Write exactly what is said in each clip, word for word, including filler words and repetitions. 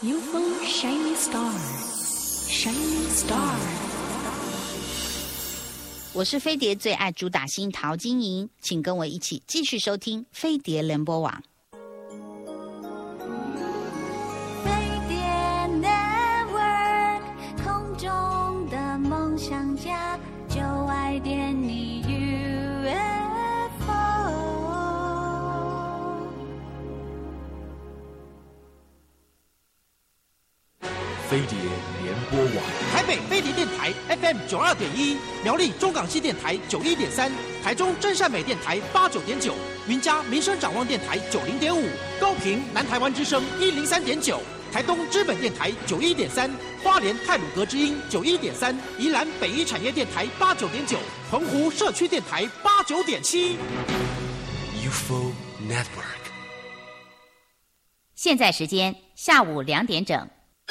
U F O Shiny Star Shiny Star， 我是飞碟最爱主打星陶晶莹，请跟我一起继续收听飞碟联播网。 飞碟 Network 空中的梦想家，就爱点你 U F O。 飞碟联播网， 台北飞碟电台 F M 九二点一，苗栗中港系电台九一点三，台中真善美电台八九点九，云嘉民生展望电台九零点五，高屏南台湾之声一零三点九，台东知本电台九一点三，花莲太鲁阁之音九一点三，宜兰北一产业电台八九点九，澎湖社区电台八九点七。 U F O Network。 现在时间下午两点整。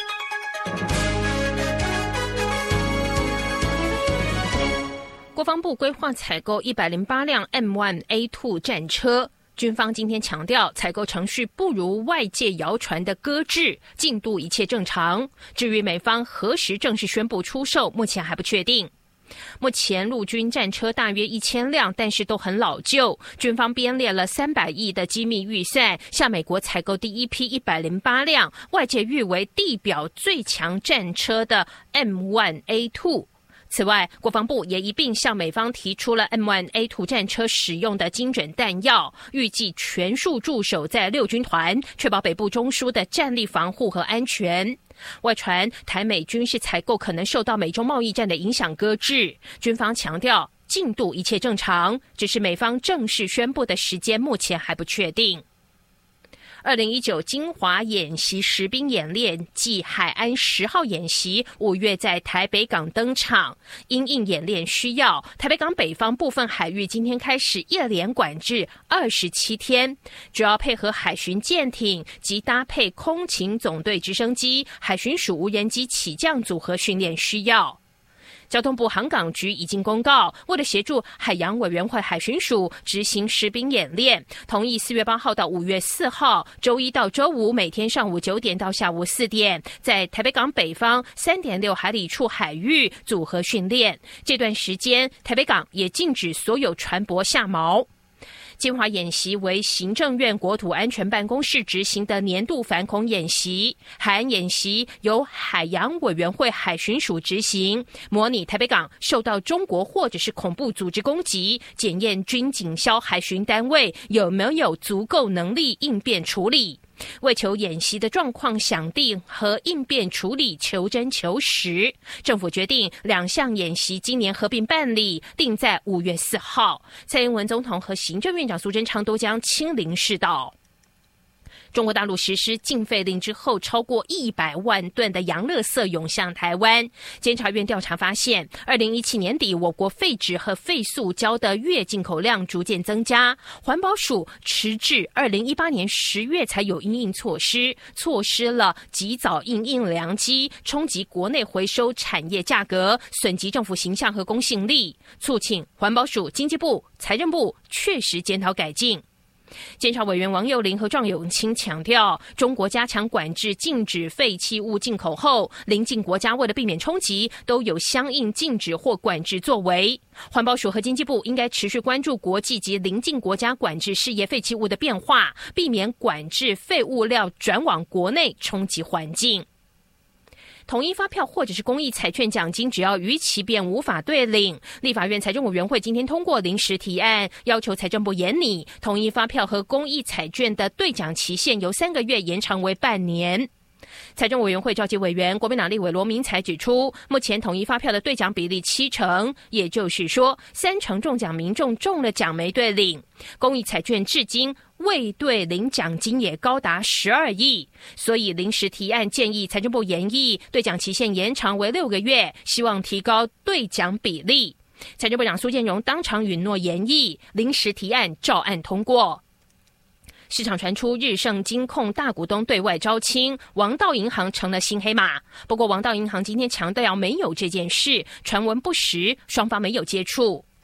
国防部规划采购一百零八辆 M 一 A 二 战车，军方今天强调采购程序不如外界谣传的搁置，进度一切正常。至于美方何时正式宣布出售，目前还不确定。目前陆军战车大约一千辆，但是都很老旧。军方编列了三百亿的机密预算，向美国采购第一批一百零八辆，外界誉为地表最强战车的 M 一 A 二。此外，国防部也一并向美方提出了 M 一 A 二 战车使用的精准弹药，预计全数驻守在六军团，确保北部中枢的战力防护和安全。外传台美军事采购可能受到美中贸易战的影响搁置，军方强调进度一切正常，只是美方正式宣布的时间目前还不确定。二零一九金华演习实兵演练暨海安十号演习五月在台北港登场，因应演练需要，台北港北方部分海域今天开始夜连管制二十七天，主要配合海巡舰艇及搭配空勤总队直升机、海巡署无人机起降组合训练需要。交通部航港局已经公告，为了协助海洋委员会海巡署执行实兵演练，同意四月八号到五月四号，周一到周五每天上午九点到下午四点，在台北港北方 三点六海里处海域组合训练。这段时间，台北港也禁止所有船舶下锚。金华演习为行政院国土安全办公室执行的年度反恐演习，海岸演习由海洋委员会海巡署执行，模拟台北港受到中国或者是恐怖组织攻击，检验军警消海巡单位有没有足够能力应变处理。为求演习的状况详定和应变处理求真求实，政府决定两项演习今年合并办理，定在五月四号。蔡英文总统和行政院长苏贞昌都将亲临视导。中国大陆实施禁废令之后，超过一百万吨的洋垃圾涌向台湾。监察院调查发现，二零一七年底，我国废纸和废塑胶的月进口量逐渐增加。环保署迟至二零一八年十月才有因应措施，错失了及早因应良机，冲击国内回收产业价格，损及政府形象和公信力。促请环保署、经济部、财政部确实检讨改进。监察委员王幼玲和壮永清强调，中国加强管制，禁止废弃物进口后，邻近国家为了避免冲击，都有相应禁止或管制作为。环保署和经济部应该持续关注国际及邻近国家管制事业废弃物的变化，避免管制废物料转往国内冲击环境。统一发票或者是公益彩券奖金，只要逾期便无法兑领。立法院财政委员会今天通过临时提案，要求财政部研拟统一发票和公益彩券的兑奖期限由三个月延长为半年。财政委员会召集委员国民党立委罗明才指出，目前统一发票的兑奖比例七成，也就是说三成中奖民众中了奖没兑领。公益彩券至今未兑领奖金也高达十二亿，所以临时提案建议财政部研议兑奖期限延长为六个月，希望提高兑奖比例。财政部长苏建荣当场允诺研议，临时提案照案通过。市场传出日盛金控大股东对外招亲，王道银行成了新黑马。不过王道银行今天强调没有这件事，传闻不实，双方没有接触。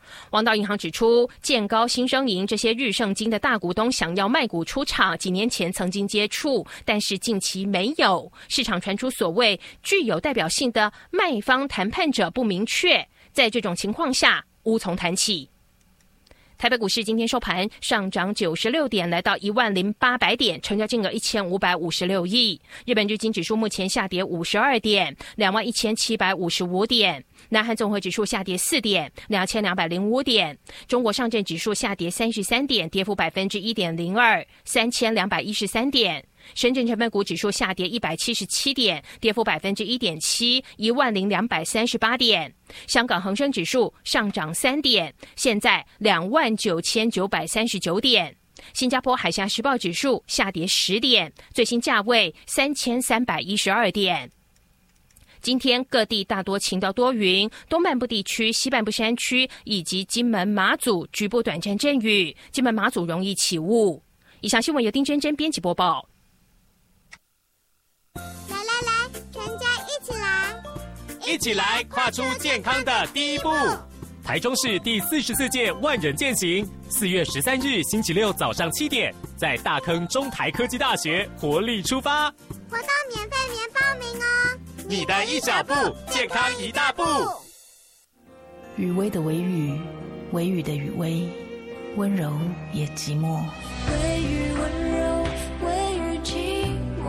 王道银行指出，建高、新生银这些日盛金的大股东想要卖股出场，几年前曾经接触，但是近期没有。市场传出所谓具有代表性的卖方谈判者不明确，在这种情况下无从谈起。台北股市今天收盘上涨九十六点，来到一万零八百点，成交金额一千五百五十六亿。日本日经指数目前下跌五十二点，两万一千七百五十五点。南韩综合指数下跌四点，两千两百零五点。中国上证指数下跌三十三点，跌幅百分之一点零二，三千两百一十三点。深圳成分股指数下跌一百七十七点，跌幅百分之一点七，一万零两百三十八点。香港恒生指数上涨三点，现在两万九千九百三十九点。新加坡海峡时报指数下跌十点，最新价位三千三百一十二点。今天各地大多晴到多云，东半部地区、西半部山区以及金门、马祖局部短暂阵雨，金门、马祖容易起雾。以上新闻由丁真真编辑播报。 来来来，全家一起来， 一起来跨出健康的第一步。台中市第四十四届万人健行，四月十三日星期六早上七点，在大坑中台科技大学活力出发。 活动免费免报名哦。 你的一小步，健康一大步。 雨薇的微雨，微雨的雨薇，温柔也寂寞。 微雨温柔，微雨寂寞。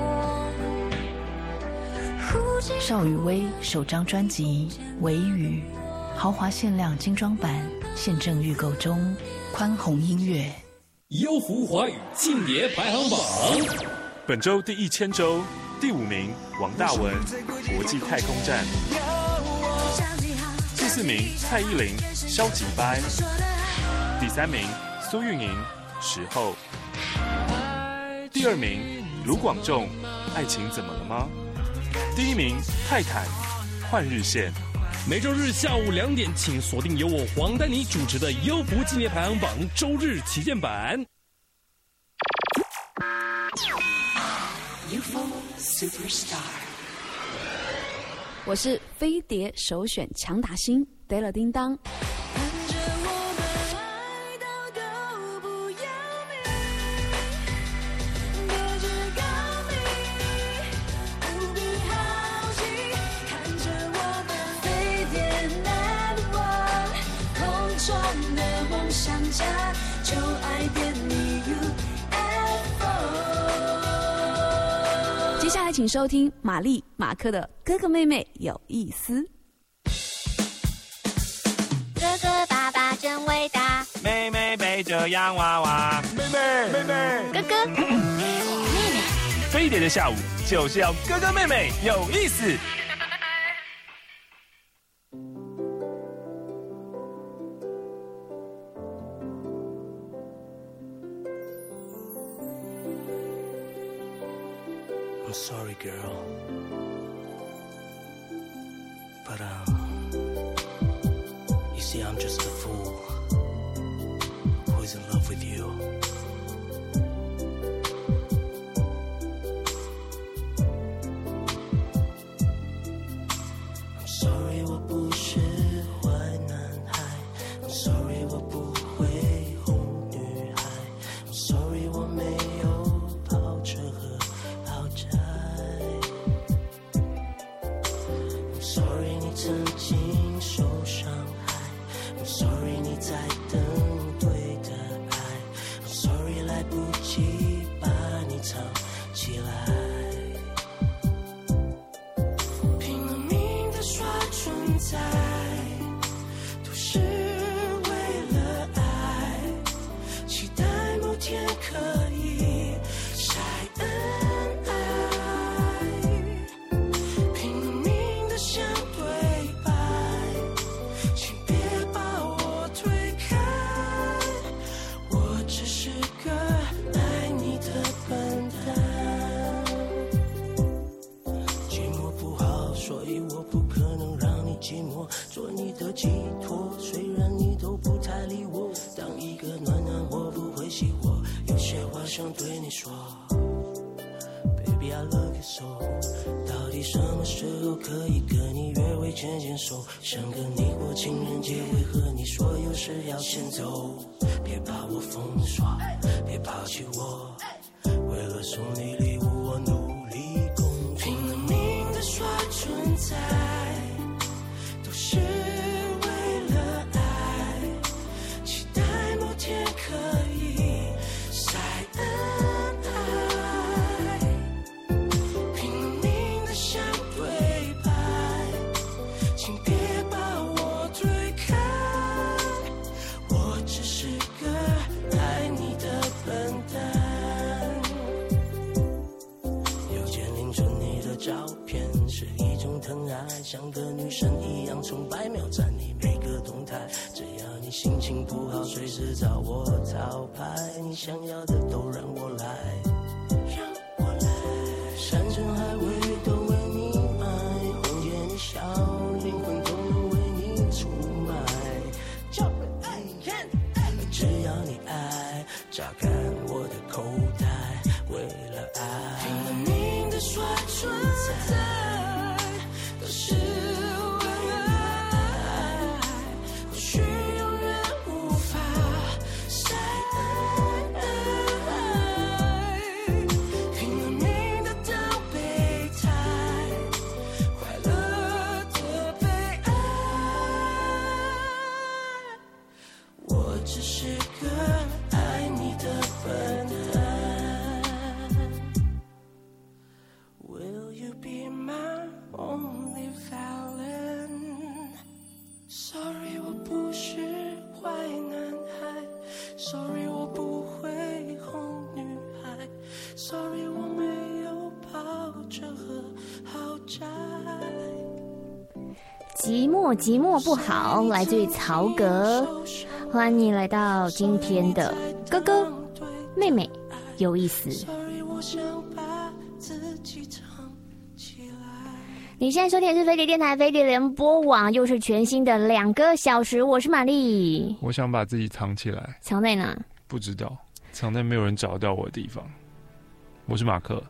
邵雨薇首张专辑《微雨》，豪华限量精装版，现正预购中。宽宏音乐。 优福华语庆典排行榜， 本周第一千周第五名王大文，国际太空站。第四名蔡依林，消极掰。第三名苏运莹，时候。第二名卢广仲，爱情怎么了吗？第一名泰坦，换日线。 每周日下午两点，请锁定由我黄丹妮主持的优福纪念排行榜周日旗舰版。 U F O Superstar， 我是飞碟首选强打星 Della 叮当。 就爱点你 U F O。 接下来请收听玛丽马克的哥哥妹妹有意思。 哥哥爸爸真伟大， 妹妹背着洋娃娃，妹妹妹妹哥哥妹妹。 飞碟的下午就是要哥哥妹妹有意思。 I'm sorry, girl. But, um, you see, I'm just a fool who's in love with you. I'm sorry, 我不是坏男孩。I'm sorry, 我不会哄女孩。I'm sorry, 我没有跑车和豪宅。I'm sorry 你曾经受伤害。I'm sorry 你在等对的爱。I'm sorry 来不及把你藏起来。拼了命的耍存在，都是为了爱，期待某天可以晒恩爱。拼了命的想对白，请别把我推开，我只是个爱你的笨蛋。寂寞不好，所以我不可能让你寂寞，做你的寄托。虽然你都不太理我，当一个暖男我不会熄火。有些话想对你说 ，Baby I love you so， 到底底什么时候可以跟你约会牵牵手？想跟你过情人节，为何你说有事要先走？别把我封耍，别抛弃我，为了送你礼物我努力工作，拼了命的耍存在，都是为了爱，期待某天可以晒恩爱，拼了命的想对白，请别把我推开，我只是个爱你的笨蛋。又见凌晨你的照片，是一种疼爱，像个女神一样崇拜，秒赞你每个动态，只要你心情不好随时找我讨拍，你想要的都让我来，让我来，山珍海味都为你买，红颜一笑，灵魂都能为你出卖，就爱看，只要你爱，榨干我的口袋，为了爱，拼了命的耍存在，都是为了爱，或许永远无法晒恩爱，拼了命的当备胎，快乐的被爱，我只是个爱你的笨蛋。Will you be my only Valentine? Sorry 我不是坏男孩， Sorry 我不会哄女孩， Sorry 我没有跑车和豪宅。 寂寞寂寞不好，来自于曹格。欢迎你来到今天的哥哥妹妹有意思。你现在收听的是飞碟电台飞碟联播网，又是全新的两个小时，我是玛丽。 我想把自己藏起来。 藏在哪？ 不知道，藏在没有人找到我的地方。我是马克。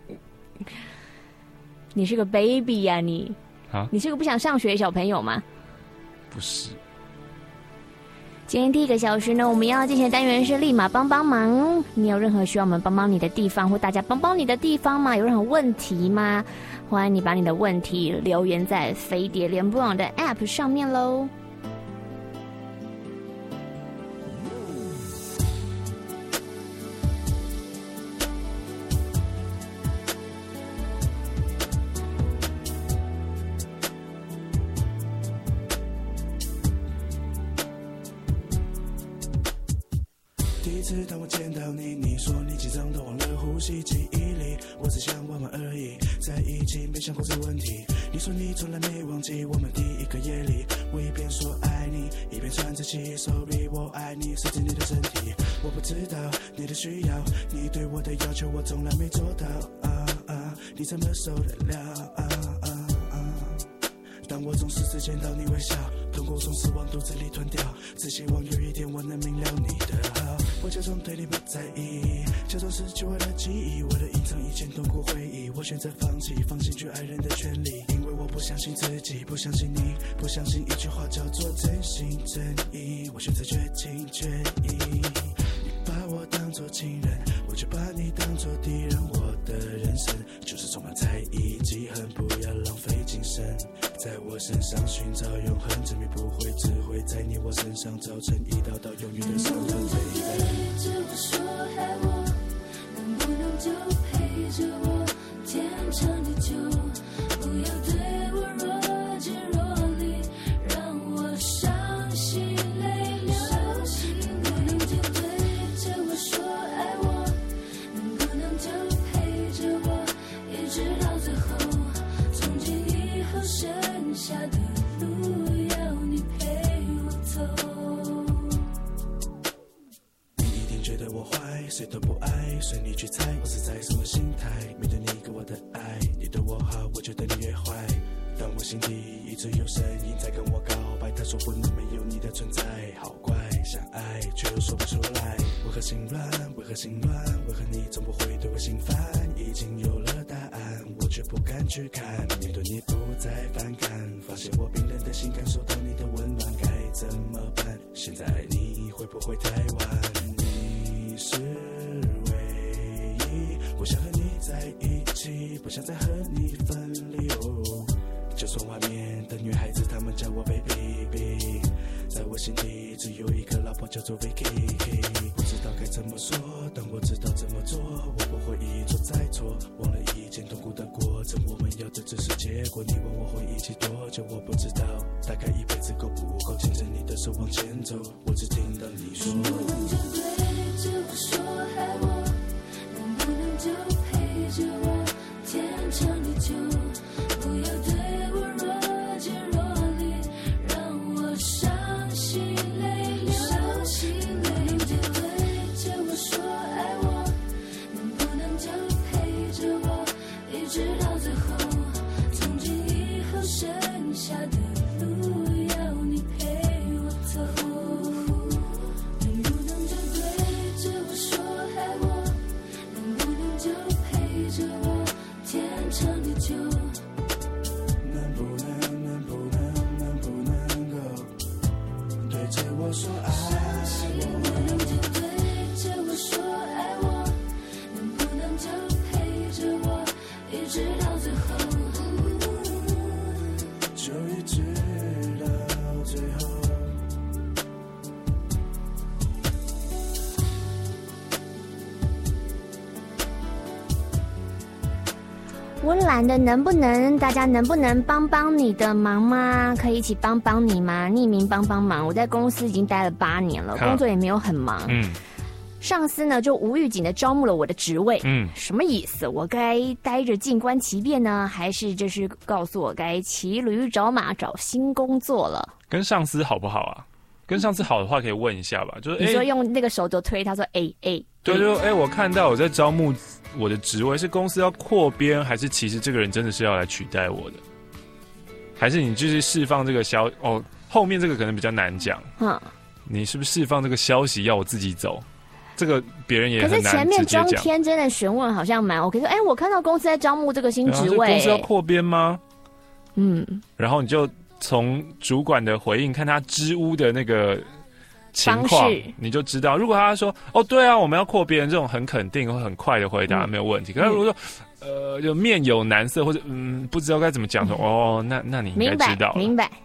你是个 baby 呀、啊、你啊？ 你是个不想上学的小朋友吗？ 不是。 今天第一个小时呢，我们要进行的单元是立马帮帮忙。你有任何需要我们帮帮你的地方，或大家帮帮你的地方吗？有任何问题吗？欢迎你把你的问题留言在飞碟联播网的 App 上面喽。 第一次当我见到你，你说你紧张的忘了呼吸，记忆里我只想玩玩而已，在一起没想过这问题。你说你从来没忘记我们第一个夜里，我一边说爱你，一边喘着气。Sorry 我爱你，涉及你的身体，我不知道你的需要，你对我的要求我从来没做到啊啊，你怎么受得了啊啊啊！但我总是只见到你微笑，痛苦总是往肚子里吞掉，只希望有一天我能明了你的好。我假装对你不在意，假装失去我的记忆，为了隐藏以前痛苦回忆，我选择放弃，放弃去爱人的权利，因为我不相信自己，不相信你，不相信一句话叫做真心真意，我选择绝情绝义。你把我当作情人，我却把你当作敌人，我的人生就是充满猜疑记恨，不要浪费精神在我身上寻找永恒，证明不会，只会在你我身上造成一道道永远的伤痕。 对着我说爱我，能不能就陪着我天长地久，不要对我若即若离，让我伤心泪流。能不能就对着我说爱我，能不能就陪着我一直到最后，从今以后剩下的路要你陪我走。 觉得我坏，谁都不爱，随你去猜，我是在什么心态面对你给我的爱，你对我好，我觉得你越坏，但我心底一直有声音在跟我告白，他说不能没有你的存在，好怪，想爱却又说不出来，为何心乱，为何心乱，为何你总不会对我心烦，已经有了答案，我却却不敢去看。面对你不再反感，发现我冰冷的心感受到你的温暖，该怎么办？现在你会不会太晚？你是唯一，我想和你在一起，不想再和你分离。哦，就算外面的女孩子她们叫我 baby， 在我心底只有一个老婆叫做 Vicky。 不知道该怎么说，但我知道怎么做，我不会一错再错，忘了以前痛苦的过程，我们要的只是结果。你问我会一起多久，我不知道，大概一辈子够不够牵着你的手往前走，我只听到你说能不能就对着我说爱我，能不能就陪着我天长地久，不要对我若即若离，让我伤心泪流。能就对着我说爱我，能不能就陪着我一直到最后，从今以后剩下的路要你陪我走。能不能就对着我说爱我，能不能就陪着我天长地久。 能不能能不能能不能够对着我说爱我， 能不能就对着我说爱我，能不能就陪着我一直到最后， 就一直到最后。 温岚的能不能，大家能不能帮帮你的忙吗？可以一起帮帮你吗？匿名帮帮忙。我在公司已经待了八年了，工作也没有很忙。嗯，上司呢就无预警的招募了我的职位。嗯，什么意思？我该待着静观其变呢，还是就是告诉我该骑驴找马找新工作了？ 跟上司好不好啊？跟上司好的话，可以问一下吧。就是你说用那个手肘推，他说哎哎， 对，就哎、欸，我看到我在招募我的职位，是公司要扩编，还是其实这个人真的是要来取代我的？还是你就是释放这个消哦？后面这个可能比较难讲。嗯，你是不是释放这个消息要我自己走？这个别人也很难直接讲。可是前面装天真的询问好像蛮 OK， 说哎、欸，我看到公司在招募这个新职位、欸， 公司要扩编吗？嗯，然后你就从主管的回应看他支吾的那个情况，你就知道。如果他说哦对啊，我们要扩编，这种很肯定或很快的回答、嗯、没有问题。可是如果说、嗯、呃就面有难色或者嗯不知道该怎么讲说、嗯、哦那那你应该知道了。 明白。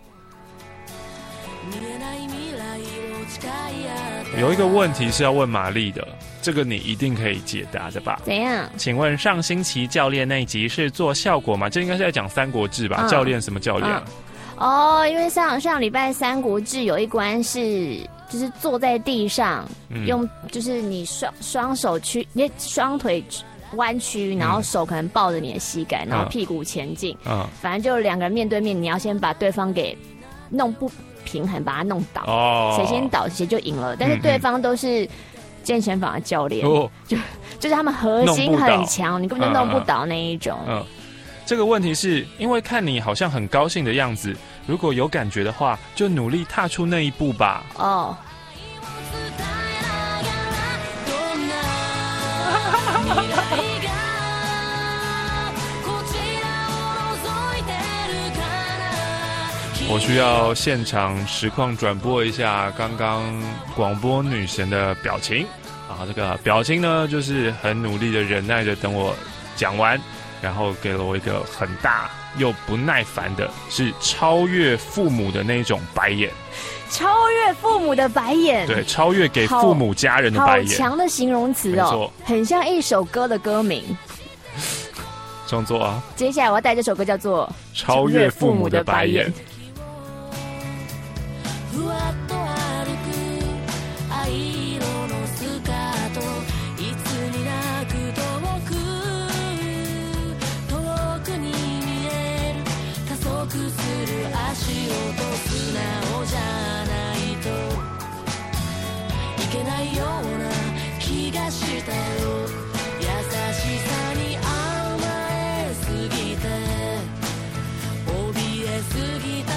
有一个问题是要问玛丽的，这个你一定可以解答的吧？ 怎样？ 请问上星期教练那一集是做效果吗？这应该是在讲三国志吧？嗯、教练什么教练、啊？ 嗯、哦，因为上上礼拜三国志有一关是就是坐在地上，嗯、用就是你双双手屈，你双腿弯曲，然后手可能抱着你的膝盖，然后屁股前进。嗯，反正就两个人面对面，你要先把对方给弄不平衡，把他弄倒，哦，谁先倒谁就赢了。但是对方都是健身房的教练，哦、就就是他们核心很强，你根本就弄不倒那一种。嗯，嗯这个问题是因为看你好像很高兴的样子，如果有感觉的话，就努力踏出那一步吧。哦。我需要现场实况转播一下刚刚广播女神的表情啊，这个表情呢，就是很努力的忍耐着等我讲完，然后给了我一个很大又不耐烦的，是超越父母的那种白眼。 超越父母的白眼， 对，超越给父母家人的白眼， 好强的形容词哦，很像一首歌的歌名。 创作啊！ 接下来我要带这首歌叫做 《超越父母的白眼》。 過ぎた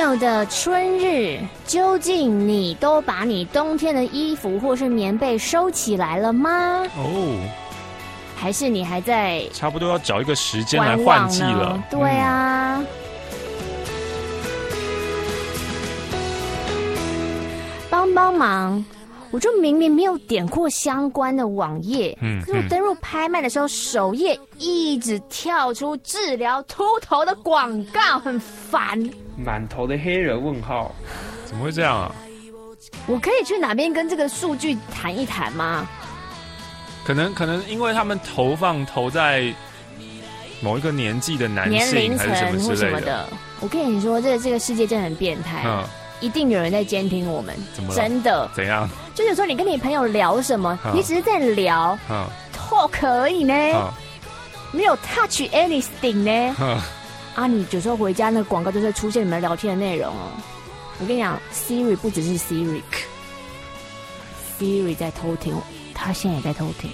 友的春日，究竟你都把你冬天的衣服或是棉被收起来了吗？哦，还是你还在差不多要找一个时间来换季了？ 对啊。嗯，帮帮忙！我就明明没有点过相关的网页，嗯，可是我登入拍卖的时候，首页一直跳出治疗秃头的广告，很烦。 满头的黑人问号， 怎么会这样啊？ 我可以去哪边跟这个数据谈一谈吗？ 可能可能因为他们投放投在某一个年纪的男性还是什么之类的。什么的我跟你说，这个这个世界真的很变态。嗯，一定有人在监听我们， 怎么了？ 真的？ 怎样？ 就是说，你跟你朋友聊什么，你只是在聊 talk 而已呢，没有 touch anything 呢。啊，你有时候回家那个广告就会出现你们聊天的内容哦。我跟你讲 ，Siri 不只是 Siri，Siri 在偷听，他现在也在偷听。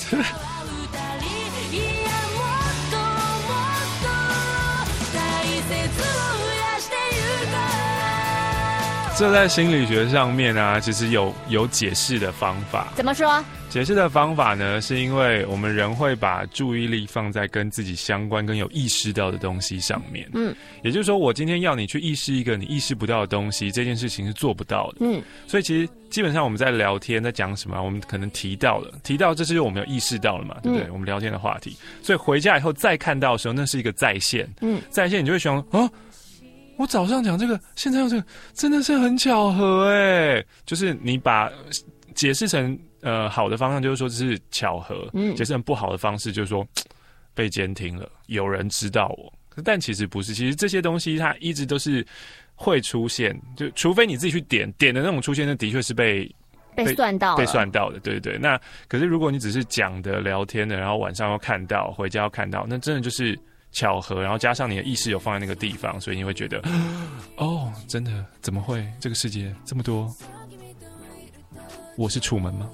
这在心理学上面啊，其实有有解释的方法。 怎么说？ 解释的方法呢，是因为我们人会把注意力放在跟自己相关、跟有意识到的东西上面。嗯，也就是说，我今天要你去意识一个你意识不到的东西，这件事情是做不到的。嗯，所以其实基本上我们在聊天，在讲什么，我们可能提到了，提到这是我们有意识到了嘛，对不对？嗯、我们聊天的话题，所以回家以后再看到的时候，那是一个再现。嗯，再现你就会想啊。我早上讲这个，现在用这个，真的是很巧合哎！就是你把解释成呃好的方向，就是说这是巧合；嗯，解释成不好的方式，就是说被监听了，有人知道我。但其实不是，其实这些东西它一直都是会出现，就除非你自己去点点的那种出现，那的确是被被算到了被算到的，对对对。那可是如果你只是讲的、聊天的，然后晚上要看到，回家要看到，那真的就是巧合，然后加上你的意识有放在那个地方，所以你会觉得，哦，真的怎么会？这个世界这么多，我是楚门吗？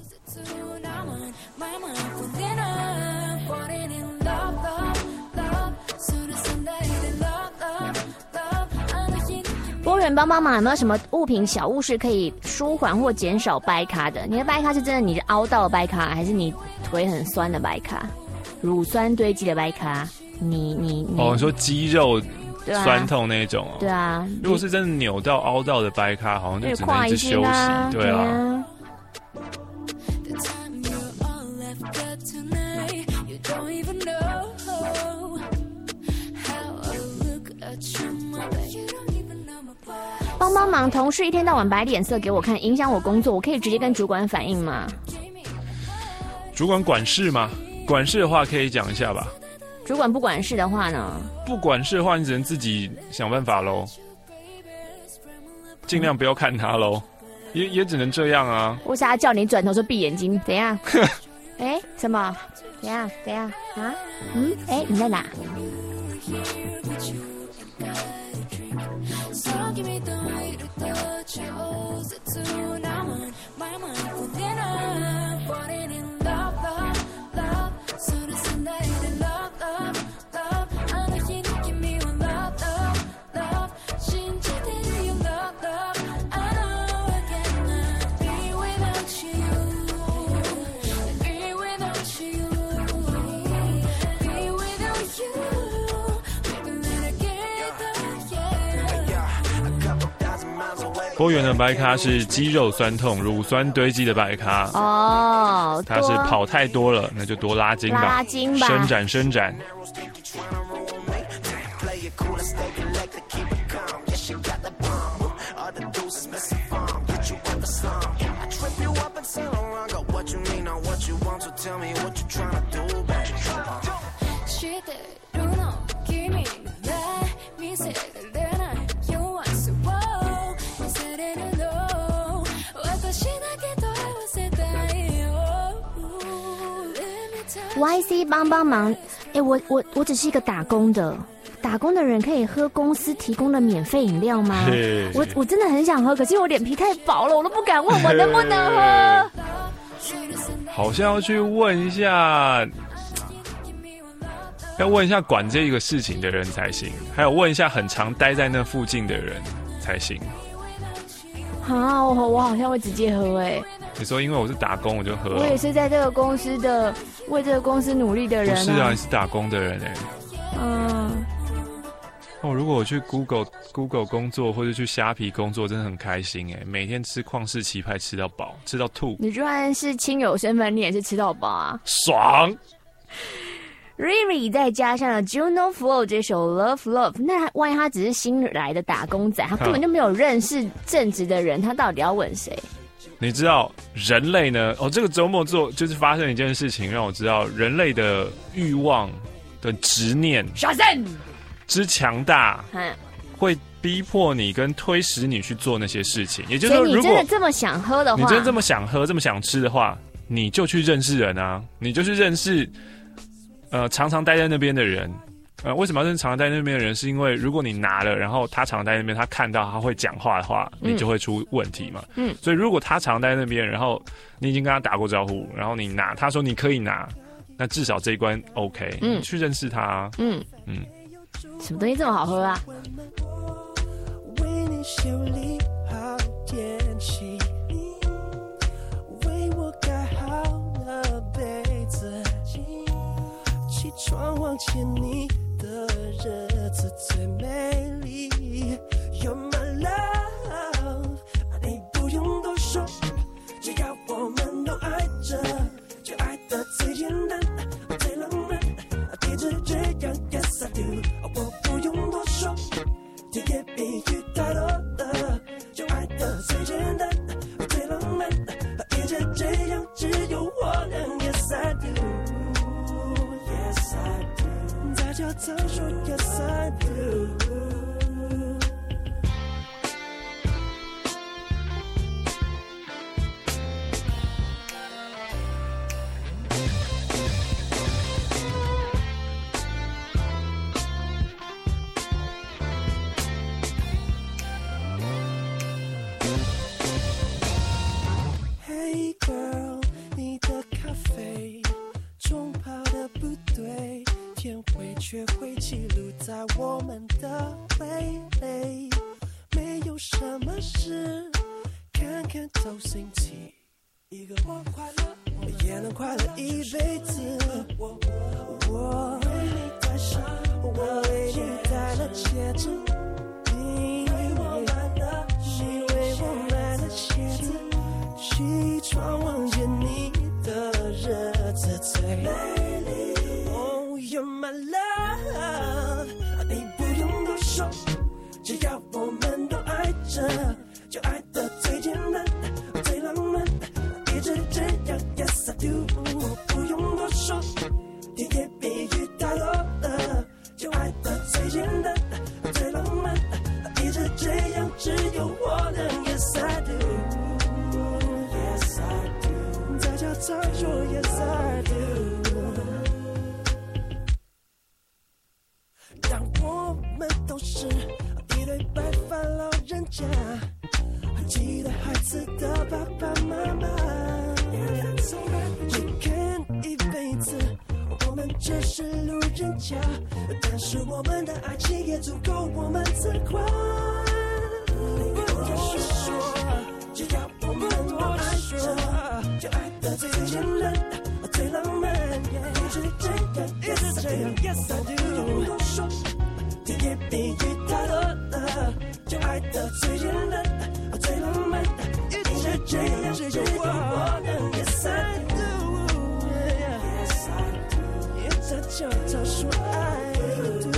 波源帮帮忙，有没有什么物品小物是可以舒缓或减少掰咖的？你的掰咖是真的你是凹到的掰咖，还是你腿很酸的掰咖？乳酸堆积的掰咖？你你你哦，你说肌肉酸痛那种哦？ 对啊， 如果是真的扭到凹到的掰咖，好像就只能一直休息，对啊。 帮帮忙，同事一天到晚摆脸色给我看，影响我工作，我可以直接跟主管反映吗？ 主管管事吗？管事的话可以讲一下吧。 主管不管事的话呢？ 不管事的话，你只能自己想办法喽，尽量不要看他喽，也也只能这样啊。 我想要叫你转头说闭眼睛，怎样？哎、欸，什么？怎样？怎样？啊？嗯？哎、欸，你在哪？ 波源的白咖是肌肉酸痛、乳酸堆积的白咖哦，它是跑太多了，那就多拉筋吧， 拉筋吧， 伸展伸展。 Y C 帮帮忙，哎、欸，我我我只是一个打工的，打工的人可以喝公司提供的免费饮料吗？我我真的很想喝，可是我脸皮太薄了，我都不敢问我能不能喝。 好像要去问一下，要问一下管这个事情的人才行，还有问一下很常待在那附近的人。 才行。 啊，我我好像会直接喝哎、欸。 你说因为我是打工我就喝、哦？ 我也是在这个公司的为这个公司努力的人、啊。 不是啊，你是打工的人哎、欸。 嗯。 哦，如果我去 Google Google 工作或者去虾皮工作，真的很开心哎！每天吃旷世奇派吃到饱，吃到吐。 你就算是亲友身份，你也是吃到饱啊， 爽。 Riri 再加上了 Juno Flow 这首 Love Love， 那万一他只是新来的打工仔，他根本就没有认识正直的人，他到底要问谁？ 你知道人类呢？哦，这个周末做就是发生一件事情，让我知道人类的欲望的执念之强大，嗯，会逼迫你跟推使你去做那些事情。也就是说，如果你真的这么想喝的话， 你真的这么想喝、这么想吃的话，你就去认识人啊，你就去认识。呃，常常待在那边的人，呃，为什么要认识常常待在那边的人？是因为如果你拿了，然后他常常待在那边，他看到他会讲话的话，你就会出问题嘛。嗯，所以如果他常常待在那边，然后你已经跟他打过招呼，然后你拿，他说你可以拿，那至少这一关 OK。嗯，去认识他、啊。嗯嗯， 什么东西这么好喝啊？ 为你修理好电器，为我盖好了被子。起床望见你的日子最美丽 You're my love 你不用多说，只要我们都爱着，就爱的最简单最浪漫，一直这样 Yes I do 我不用多说，甜言蜜语太多了，就爱的最简单最浪漫，一直这样只有我能 Yes I do Yes, I do. 大家常说 Yes, I do. ，Hey girl， 你的咖啡冲泡的不对，甜味却会记录在我们的味蕾。没有什么事，看看都兴起，一个我快乐，也能快乐一辈子。我我为你戴上，我为你戴了戒指，你为我买了，你为我买了鞋子，起床望见你的日子最美丽。Oh, you're my love， 你不用多说，只要我们都爱着，就爱的最简单最浪漫，一直这样 Yes I do。 我不用多说，甜言蜜语太多了，就爱的最简单最浪漫，一直这样只有我能 Yes I do Yes I do。 大家常说 Yes I do， 让我们都是一对白发老人家，还记得孩子的爸爸妈妈。你看一辈子，我们只是路人甲，但是我们的爱情也足够我们自夸。不用说，只要我们都爱着，就爱的最简单最浪漫，一直这样，一直这样 Yes I do。 不用说，甜言蜜语太多了，就爱的最简单最浪漫，一直这样，只有我能 Yes I do Yes I do。 也在悄悄说 I do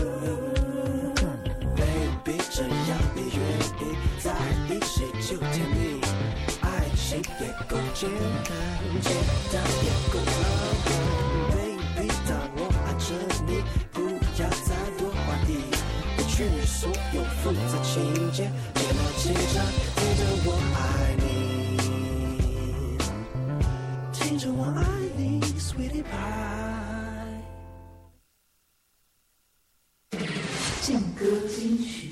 Baby， 只要你愿意在一起就甜蜜，爱情也够简单，简单也够浪漫。Baby， 当我爱着你，不要再多怀疑，不去所有复杂情节，别了紧张，听着我爱你，听着我爱你 Sweetie Pie。 劲歌金曲，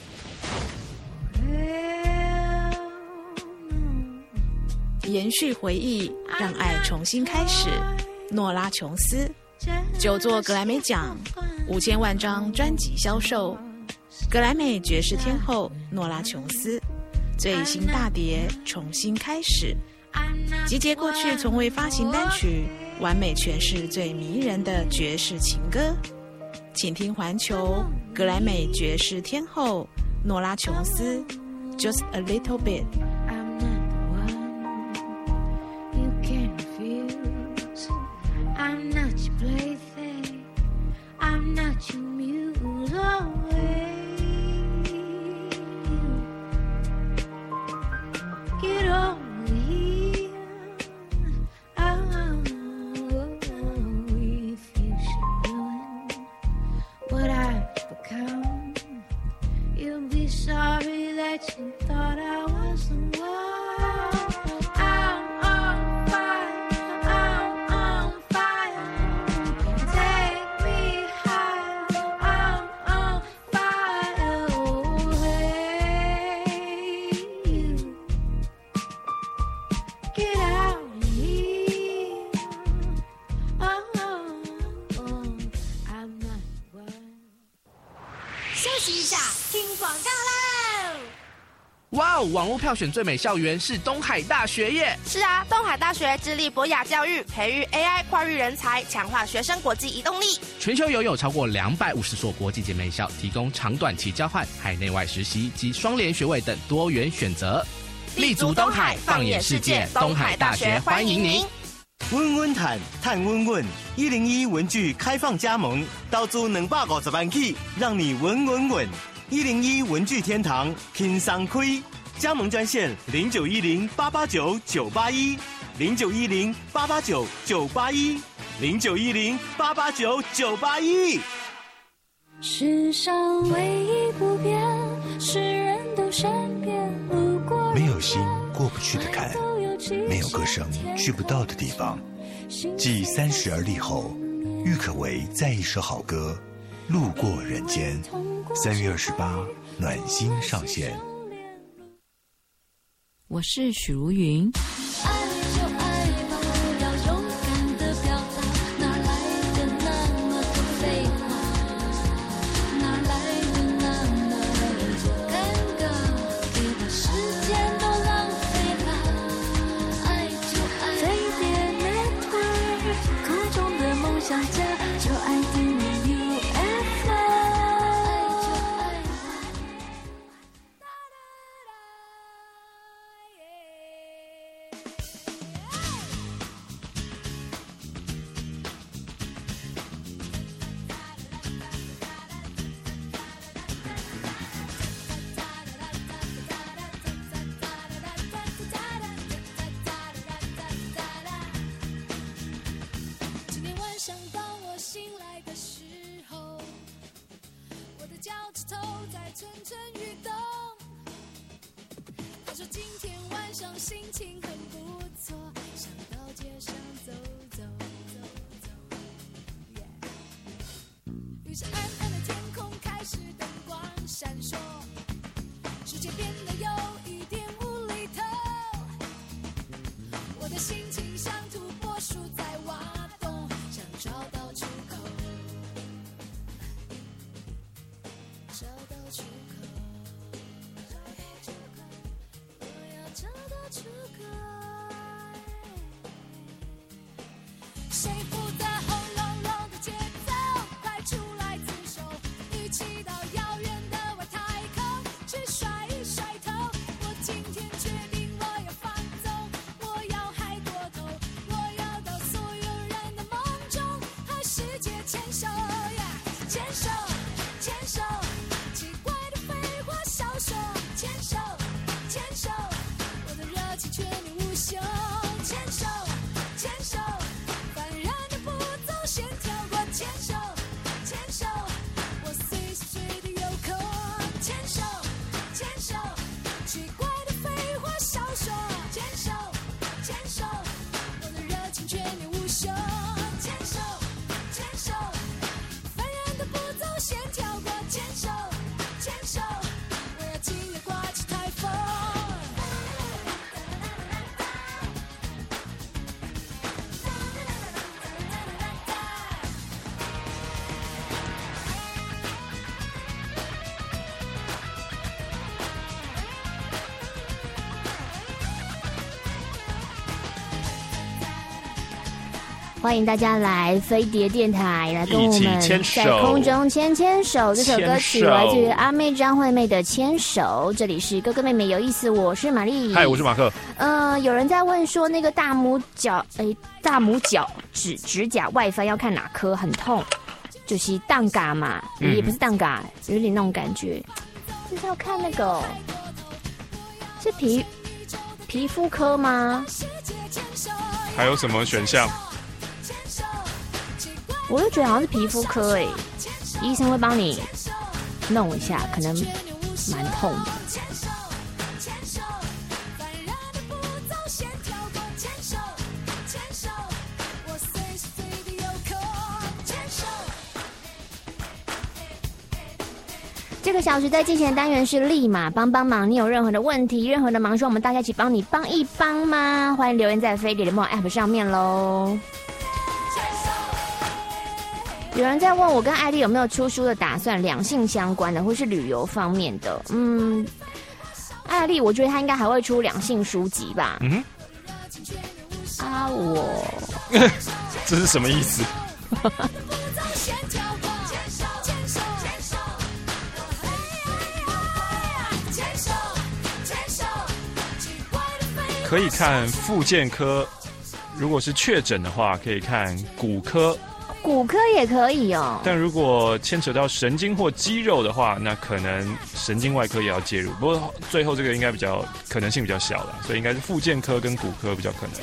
延续回忆，让爱重新开始。诺拉琼斯，九座格莱美奖，五千万张专辑销售， 格莱美爵士天后诺拉琼斯最新大碟《重新开始》，集结过去从未发行单曲，完美诠释最迷人的爵士情歌。请听环球格莱美爵士天后诺拉琼斯 Just a little bit。 I'm not the one you can refuse. I'm not your plaything. I'm not your muse away. Get over here. Oh, if you should ruin what I've become, you'll be sorry that you thought I was the one. I'm on fire, I'm on fire. Take me higher, I'm on fire. Oh, hey, you. Get out of here. Oh, oh, oh, I'm not one. 休息一下，听广告喽！ 哇哦！网络票选最美校园是东海大学耶！ 是啊，东海大学致力博雅教育，培育 A I 跨域人才，强化学生国际移动力。 全球拥有超过两百五十所国际姐妹校，提供长短期交换、海内外实习及双联学位等多元选择。立足东海，放眼世界，东海大学欢迎您。 温温谈探温温，一零一文具开放加盟，到租两百五十万起，让你稳稳稳。一零一文具天堂，轻松开，加盟专线零九一零八八九九八一，零九一零八八九九八一，零九一零八八九九八一。 世上唯一不变，是人都善变。路过没有心过不去的坎，没有歌声去不到的地方。继三十而立后，郁可唯再一首好歌《路过人间》，三月二十八暖心上线。 我是许茹芸。 谁负责轰隆隆的节奏？快出来自首！一起到遥远的外太空去甩一甩头。我今天决定我要放纵，我要嗨过头，我要到所有人的梦中和世界牵手，牵手，牵手，奇怪的废话少说，牵手，牵手，我的热情却你无休，牵手，牵手。先跳过牵手，牵手，我随时随地有空。牵手，牵手，奇怪的废话少说。牵手，牵手，我的热情却你无休。牵手，牵手， 欢迎大家来飞碟电台来跟我们在空中牵牵手。这首歌曲来自于阿妹张惠妹的《牵手》。这里是哥哥妹妹有意思，我是玛丽。 嗨，我是马克。 呃，有人在问说，那个大拇脚，哎，大拇脚指指甲外翻要看哪颗，很痛，就是荡嘎嘛，嗯、也不是荡嘎，有点那种感觉。这是要看那个、哦，是皮皮肤科吗？ 还有什么选项？ 我就觉得好像是皮肤科诶，医生会帮你弄一下，可能蛮痛的。这个小时在进行的单元是立马帮帮忙，你有任何的问题、任何的忙，说我们大家一起帮你帮一帮吗？欢迎留言在飞碟联盟 App 上面喽。有人在问我跟艾丽有没有出书的打算，两性相关的或是旅游方面的。嗯，艾丽我觉得她应该还会出两性书籍吧。嗯哼。啊，我这是什么意思？可以看复健科，如果是确诊的话，可以看骨科。 骨科也可以哦， 但如果牵扯到神经或肌肉的话，那可能神经外科也要介入。不过最后这个应该比较可能性比较小了，所以应该是复健科跟骨科比较可能。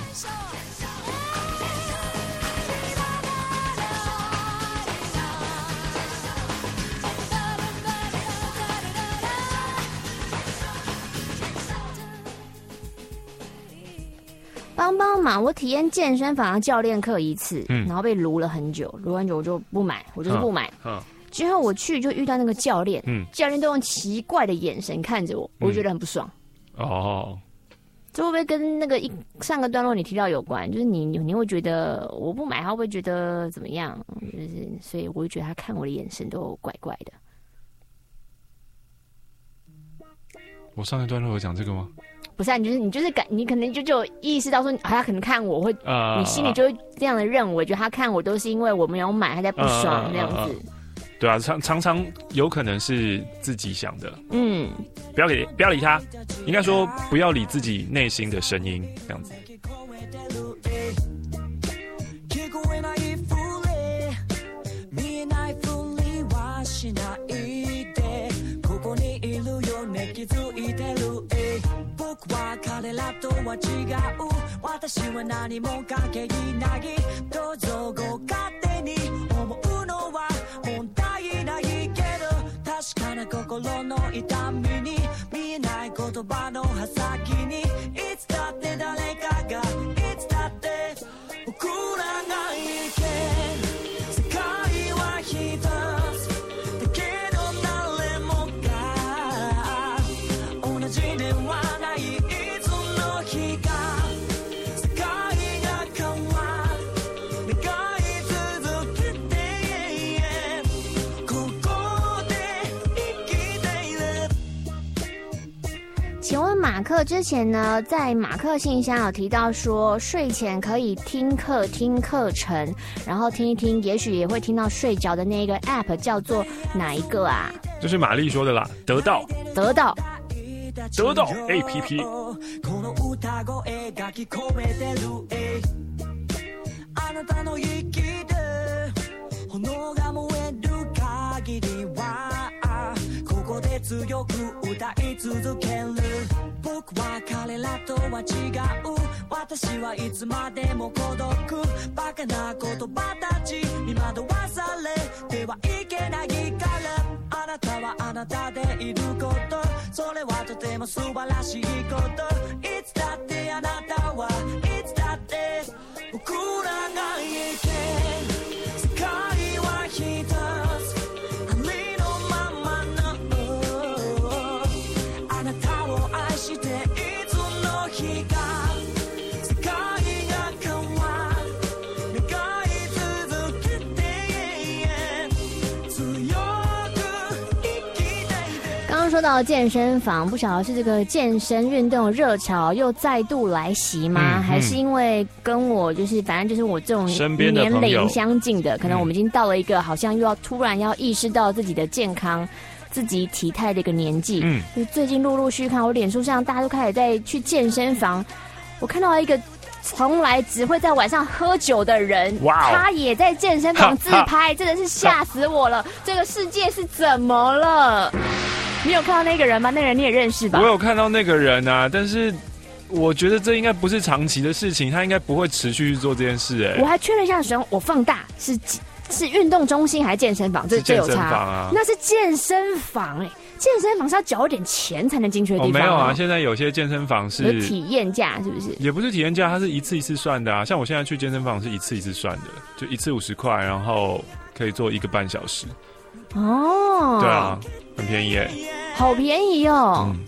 帮帮忙！我体验健身房的教练课一次，嗯、然后被撸了很久，撸很久我就不买，我就是不买。嗯、之后我去就遇到那个教练，嗯、教练都用奇怪的眼神看着我，我就觉得很不爽。嗯、哦，这会不会跟那个一上个段落你提到有关？就是你你会觉得我不买，他会不会觉得怎么样？就是所以我就觉得他看我的眼神都怪怪的。 我上个段落有讲这个吗？ 不是、啊，你就是你就是感，你可能就就意识到说，他可能看我会，呃、你心里就会这样的认为，觉得他看我都是因为我没有买，他在不爽、呃、这样子。呃呃呃、对啊，常常常有可能是自己想的。嗯，不要理不要理他，应该说不要理自己内心的声音，这样子。彼らとは違う私は何も関係ないどうぞご勝手に思うのは問題ないけど確かな心の痛みに見えない言葉の刃先にいつだって誰かがいつだって僕らがいけ世界は一つだけど誰もが同じではない请问马克之前呢，在马克信箱有提到说，睡前可以听课听课程，然后听一听，也许也会听到睡着的那个 app 叫做哪一个啊？ 就是玛丽说的啦，得到， 得到， 得到 A P P。強く歌い続ける僕は彼らとは違う私はいつまでも孤独バカな言葉たちに惑わされてはいけないからあなたはあなたでいることそれはとても素晴らしいこといつだってあなたはいつだって僕らがいけ世界は一つ说说到健身房，不晓得是这个健身运动热潮又再度来袭吗？嗯、还是因为跟我就是反正就是我这种年龄相近的，可能我们已经到了一个好像又要突然要意识到自己的健康、自己体态的一个年纪。嗯，就最近陆陆续续看我脸书上，大家都开始在去健身房，我看到一个从来只会在晚上喝酒的人，哇、wow ，他也在健身房自拍，真的是吓死我了！这个世界是怎么了？你有看到那个人吗？那个人你也认识吧？ 我有看到那个人啊，但是我觉得这应该不是长期的事情，他应该不会持续去做这件事、欸。哎， 我还确认一下，使用我放大是是运动中心还是健身房？这这有差啊？那是健身房哎、欸，健身房是要缴一点钱才能进去的地方、哦。 没有啊，现在有些健身房是体验价，是不是？ 也不是体验价，它是一次一次算的啊。像我现在去健身房是一次一次算的，就一次五十块，然后可以做一个半小时。哦，对啊，很便宜哎、欸， 好便宜哦。嗯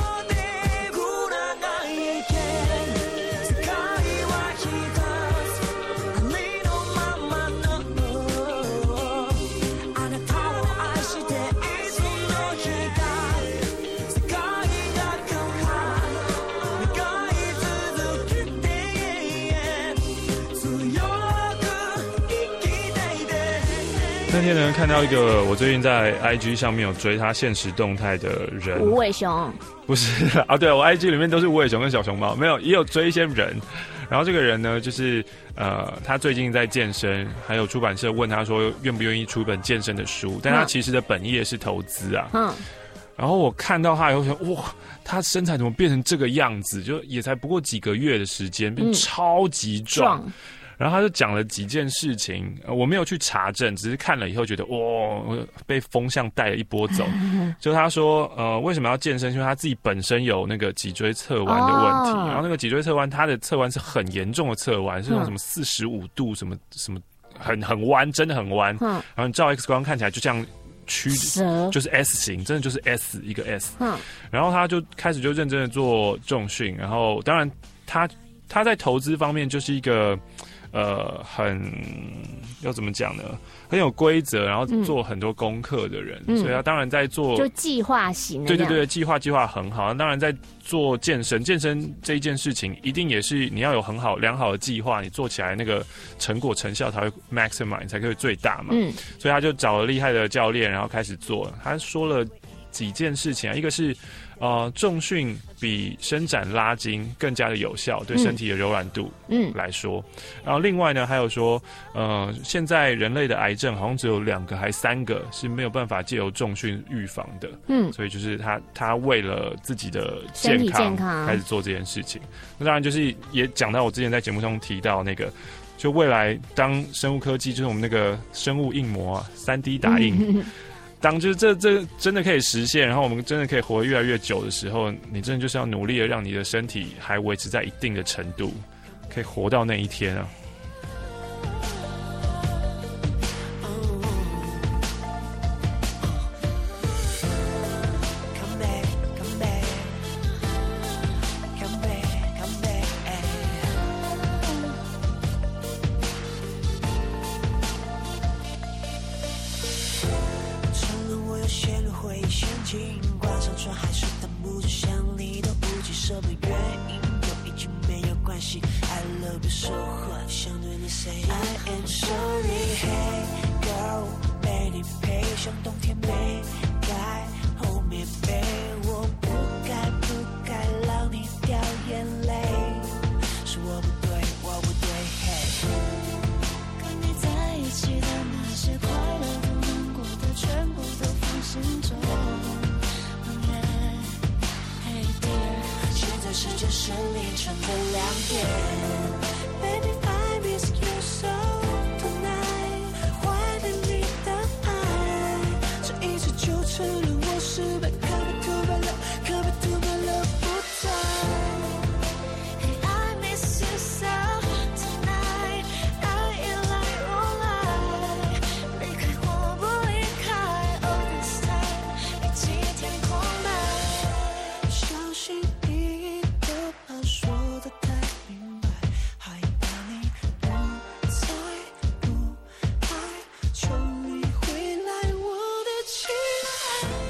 那天呢，看到一个我最近在 I G 上面有追他现实动态的人， 无尾熊不是啊？对，我 I G 里面都是无尾熊跟小熊猫，没有也有追一些人。然后这个人呢，就是呃，他最近在健身，还有出版社问他说愿不愿意出一本健身的书，但他其实的本业是投资啊。嗯。然后我看到他以后想，哇，他身材怎么变成这个样子？就也才不过几个月的时间，变超级壮。嗯，然后他就讲了几件事情，我没有去查证，只是看了以后觉得哇，被风向带了一波走。就他说，呃，为什么要健身？因为他自己本身有那个脊椎侧弯的问题，哦、然后那个脊椎侧弯，他的侧弯是很严重的侧弯，是那种什么四十五度，什么什么很很弯，真的很弯。嗯、然后你照 X 光看起来就像曲，就是 S 型，真的就是 S 一个 S。嗯、然后他就开始就认真的做重训，然后当然他他在投资方面就是一个。呃，很要怎么讲呢？很有规则，然后做很多功课的人，嗯、所以他当然在做就计划型的。 对对对，计划计划很好。当然在做健身，健身这一件事情，一定也是你要有很好良好的计划，你做起来那个成果成效才会 maximize， 才可以最大嘛。嗯，所以他就找了厉害的教练，然后开始做。他说了几件事情啊，一个是。呃，重训比伸展拉筋更加的有效，对身体的柔软度嗯来说。嗯、然后另外呢，还有说，呃，现在人类的癌症好像只有两个还三个是没有办法借由重训预防的。嗯，所以就是他他为了自己的健康, 健康开始做这件事情。那当然就是也讲到我之前在节目中提到那个。就未来当生物科技就是我们那个生物印模啊 三 D 打印。嗯当就是这这真的可以实现，然后我们真的可以活得越来越久的时候，你真的就是要努力的让你的身体还维持在一定的程度，可以活到那一天啊。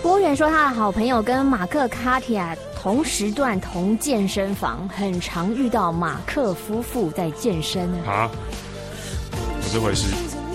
波源说他的好朋友跟马克卡提亚同时段同健身房，很常遇到马克夫妇在健身呢。 啊，有这回事？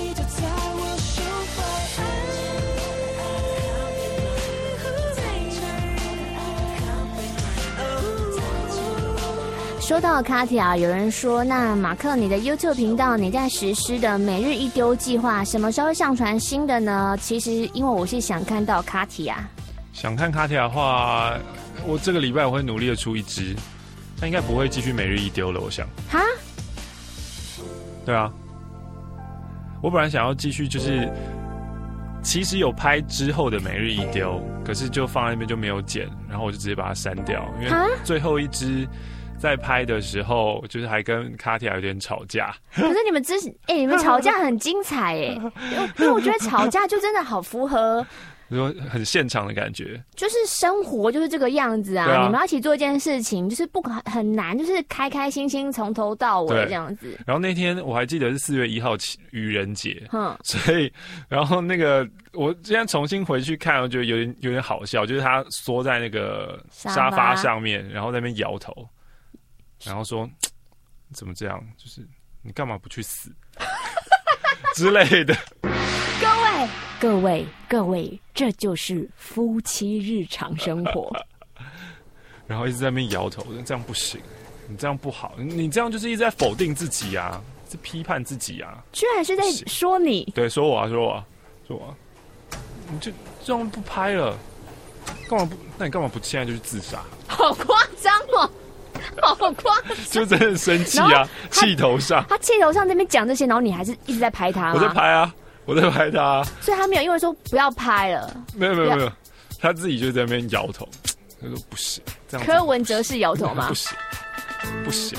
说到卡提亚，有人说，那马克，你的 YouTube 频道你在实施的每日一丢计划，什么时候上传新的呢？其实，因为我是想看到卡提亚， 想看卡提亚的话，我这个礼拜我会努力的出一支，但应该不会继续每日一丢了，我想。 哈？ 对啊，我本来想要继续，就是其实有拍之后的每日一丢，可是就放在那边就没有剪，然后我就直接把它删掉，因为最后一支。在拍的时候，就是还跟卡提亚有点吵架。 可是你们之哎、欸，你们吵架很精彩哎，因为我觉得吵架就真的好符合， 说很现场的感觉， 就是生活就是这个样子啊。啊你们要一起做一件事情，就是不很难，就是开开心心从头到尾这样子。 然后那天我还记得是四月一号愚人节，嗯，所以然后那个我今天重新回去看，我觉得有点有点好笑，就是他缩在那个沙发上面，然后在那边摇头。然后说怎么这样？就是你干嘛不去死之类的。 各位，各位，各位，这就是夫妻日常生活。 然后一直在那边摇头，这样不行，你这样不好，你这样就是一直在否定自己啊，是批判自己啊。 居然是在说你？ 对，说我啊，说我啊，说我啊，你就这样不拍了，干嘛不？那你干嘛不现在就去自杀？ 好夸张哦！好夸张， 就真的生气啊，气头上。 他气头上那边讲这些，然后你还是一直在拍他吗？ 我在拍啊，我在拍他、啊。 所以他没有因为说不要拍了。 没有没有没有，他自己就在那边摇头，他说不行，这样。 柯文哲是摇头吗？ 不行，不行。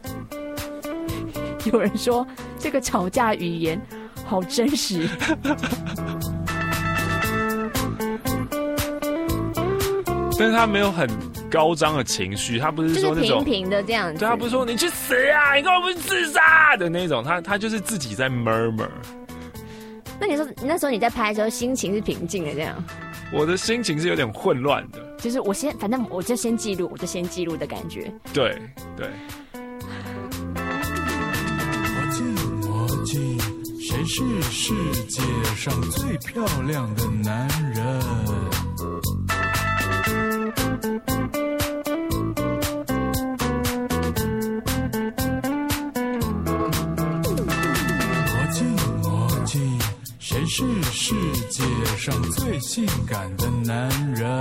有人说这个吵架语言好真实。 但是他没有很高涨的情绪，他不是说那种就是平平的这样子， 对，他不是说你去死啊，你干嘛不去自杀的那种，他他就是自己在 murmur。 那你说那时候你在拍的时候心情是平静的这样？ 我的心情是有点混乱的， 就是我先反正我就先记录，我就先记录的感觉。 对对。 魔镜魔镜，谁是世界上最漂亮的男人？谁是世界上最性感的男人？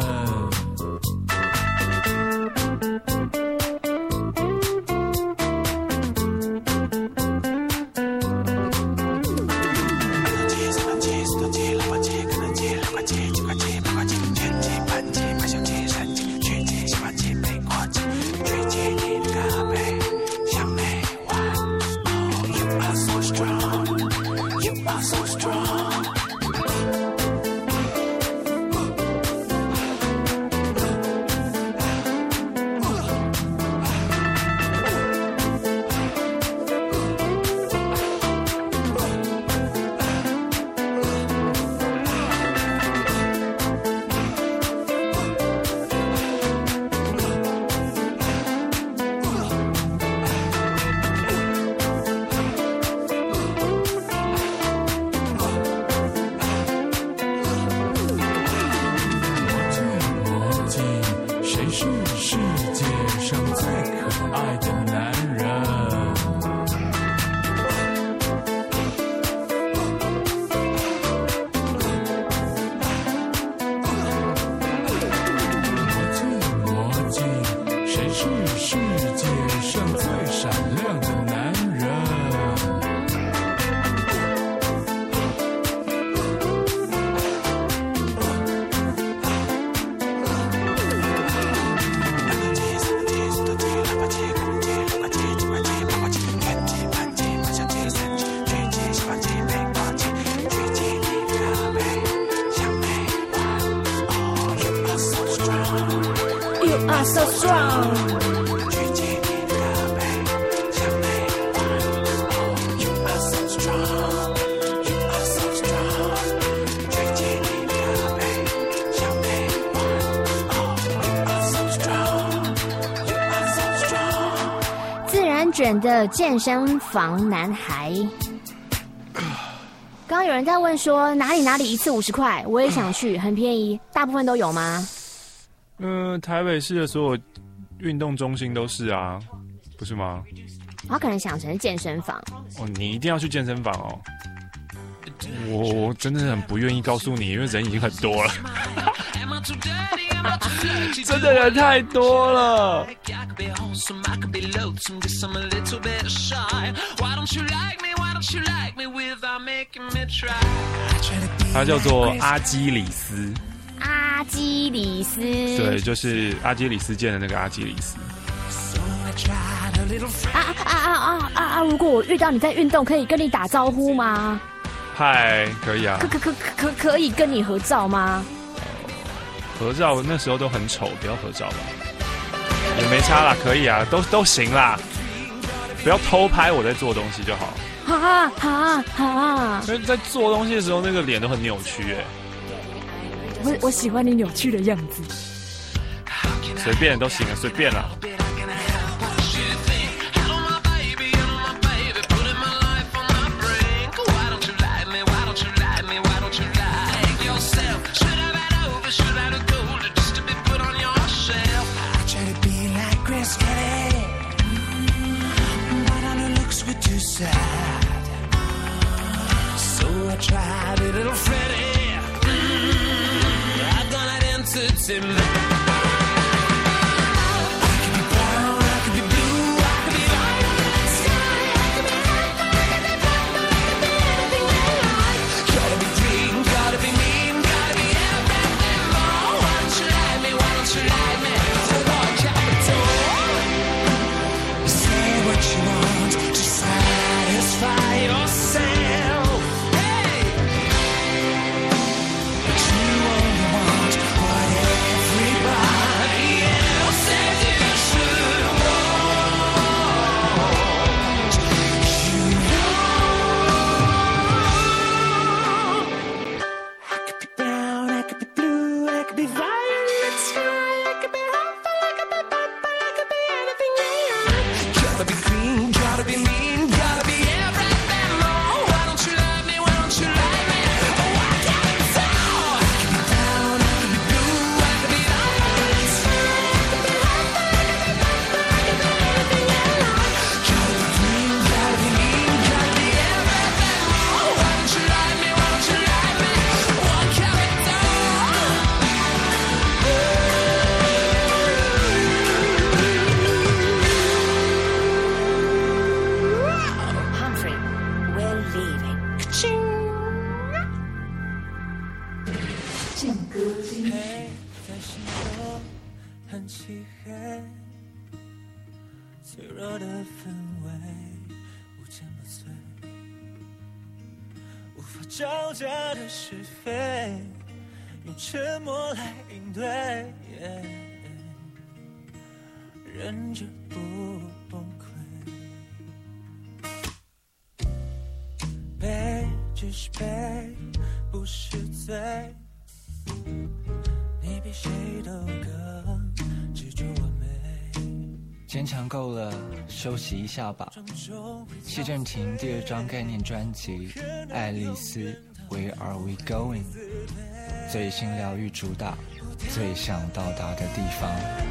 So strong. 卷的健身房男孩。刚刚有人在问说哪里哪里一次五十块，我也想去，很便宜，大部分都有吗？ 嗯、呃，台北市的所有运动中心都是啊，不是吗？ 他可能想成健身房。 哦，你一定要去健身房哦。我我真的很不愿意告诉你，因为人已经很多了，真的人太多了。他叫做阿基里斯。 阿基里斯， 对，就是阿基里斯腱的那个阿基里斯。 啊啊啊啊啊啊！如果我遇到你在运动，可以跟你打招呼吗？ 嗨，可以啊。 可可可可可以跟你合照吗？ 合照那时候都很丑，不要合照吧。也没差啦，可以啊，都都行啦。不要偷拍我在做东西就好。 哈哈哈！ 因为在做东西的时候，那个脸都很扭曲哎。 我我喜欢你扭曲的样子。 随便都行了，随便啦。 招架的是非，用沉默来应对，忍着不崩溃。悲只是悲，不是罪，你比谁都更执着完美。 坚强够了，休息一下吧。谢震廷第二张概念专辑《爱丽丝 Where Are We Going》，最新疗愈主打，最想到达的地方。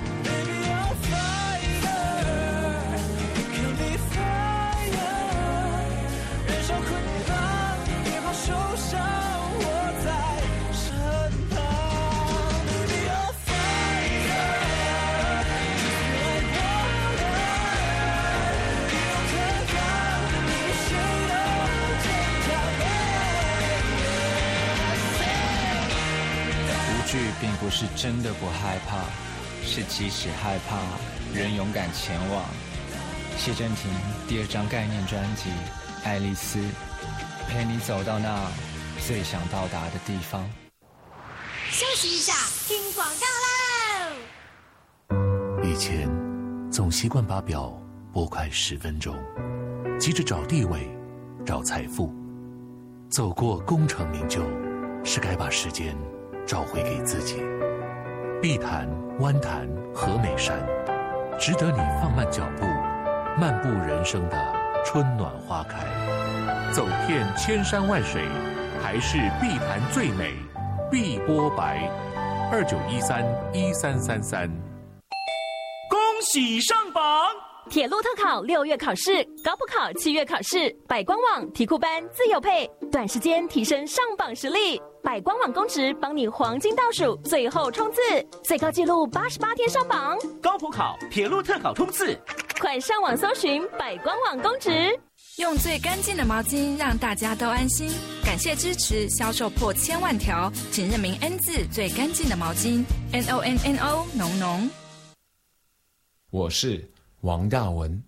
并不是真的不害怕，是即使害怕，仍勇敢前往。谢震廷第二张概念专辑《爱丽丝》，陪你走到那最想到达的地方。 休息一下，听广告喽。 以前总习惯把表拨快十分钟，急着找地位，找财富。走过功成名就，是该把时间找回给自己。碧潭、湾潭、和美山，值得你放慢脚步， 漫步人生的春暖花开。走遍千山万水，还是碧潭最美，碧波白。二九一三一三三三。 恭喜上榜！ 铁路特考六月考试，高普考七月考试，百官网题库班自有配，短时间提升上榜实力。百官网公职帮你黄金倒数，最后冲刺，最高纪录八十八天上榜。 高普考、铁路特考冲刺， 快上网搜寻百官网公职。 用最干净的毛巾，让大家都安心。感谢支持，销售破千万条，请认明 N 字最干净的毛巾 ，N O N N O 浓浓。 我是王大文。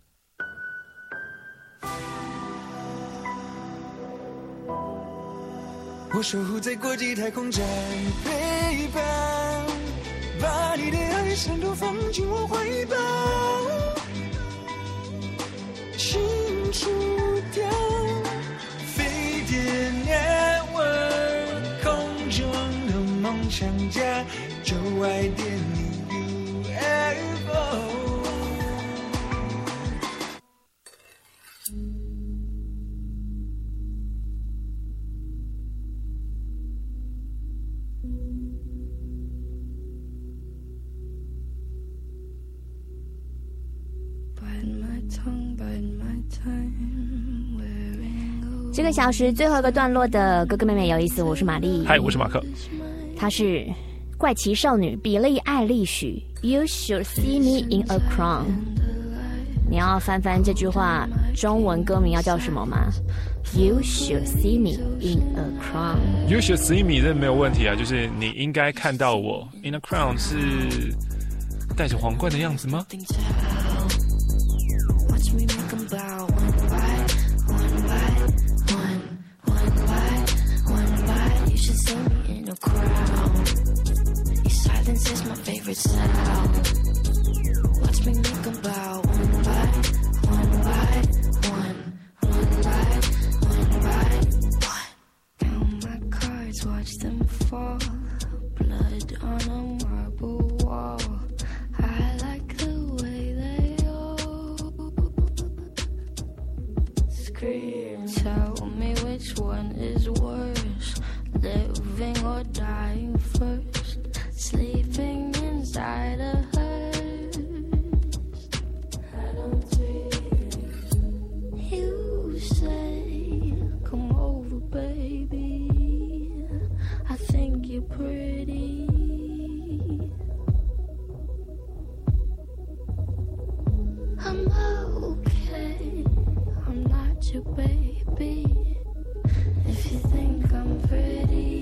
我守护在国际太空站，陪伴，把你的爱闪躲放进我怀抱。请除掉飞碟 network 空中的梦想家，就爱点你 U F O。 这个小时最后一个段落的哥哥妹妹有意思，我是玛丽， 嗨，我是马克， 她是怪奇少女比利艾丽许 You should see me in a crown。 你要翻翻这句话中文歌名要叫什么吗？ You should see me in a crown。 You should see me 这没有问题啊，就是你应该看到我 in a crown 是戴着皇冠的样子吗？ Silence is my favorite sound. Watch me make them bow one by one by one, one by one by one. Count my cards, watch them fall. Blood on a marble wall. I like the way they all scream. Tell me which one is worse, living or dying first. Sleeping inside a hearse. I don't dream. You say, come over, baby. I think you're pretty. I'm okay. I'm not your baby. If you think I'm pretty,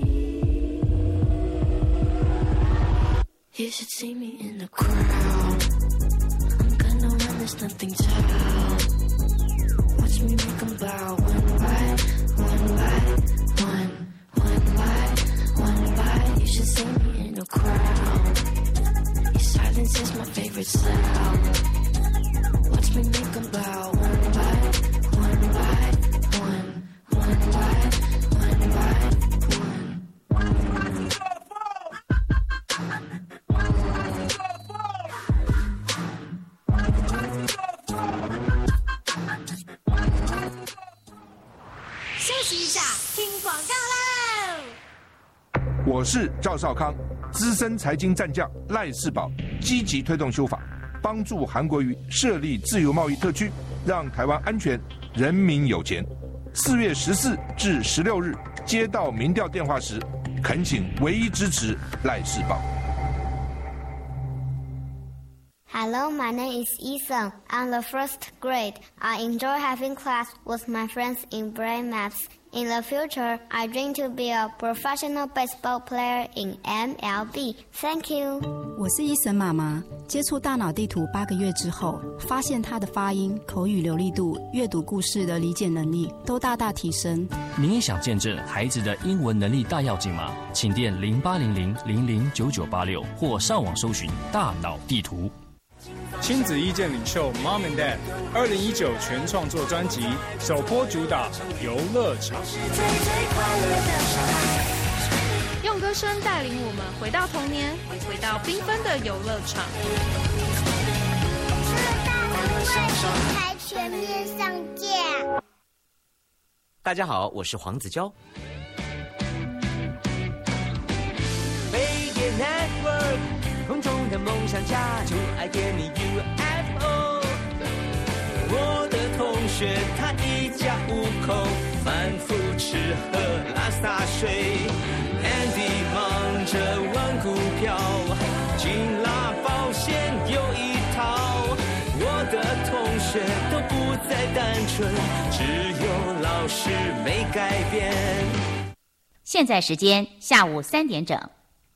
you should see me in the crowd. I'm gonna run, there's nothing to. Watch me make them bow one by one by one, one by one by. You should see me in a crowd. Your silence is my favorite sound. Watch me make them bow one by one by one, one by one by one. 休息一下，听广告喽！ 我是赵少康，资深财经战将赖世宝，积极推动修法，帮助韩国瑜设立自由贸易特区，让台湾安全，人民有钱。四月十四至十六日接到民调电话时，恳请唯一支持赖世宝。 Hello, my name is Ethan. I'm the first grade. I enjoy having class with my friends in brain maps. In the future, I dream to be a professional baseball player in M L B. Thank you. 我是伊森妈妈。接触大脑地图八个月之后，发现她的发音、口语流利度、阅读故事的理解能力都大大提升。 您也想见证孩子的英文能力大跃进吗？请电零八零零零零九九八六或上网搜寻大脑地图。 亲子意见领袖 Mom and Dad 二零一九全创作专辑首播主打游乐场， 用歌声带领我们回到童年，回到缤纷的游乐场。 向上，才全面上架。 大家好，我是黄子佼。飞碟 Network， 空中的梦想家，就爱点你 U F O。我的同学他一家五口，反复吃喝拉撒睡。Andy 忙着玩股票，金拉保险有一套。我的同学都不再单纯，只有老师没改变。 现在时间下午三点整。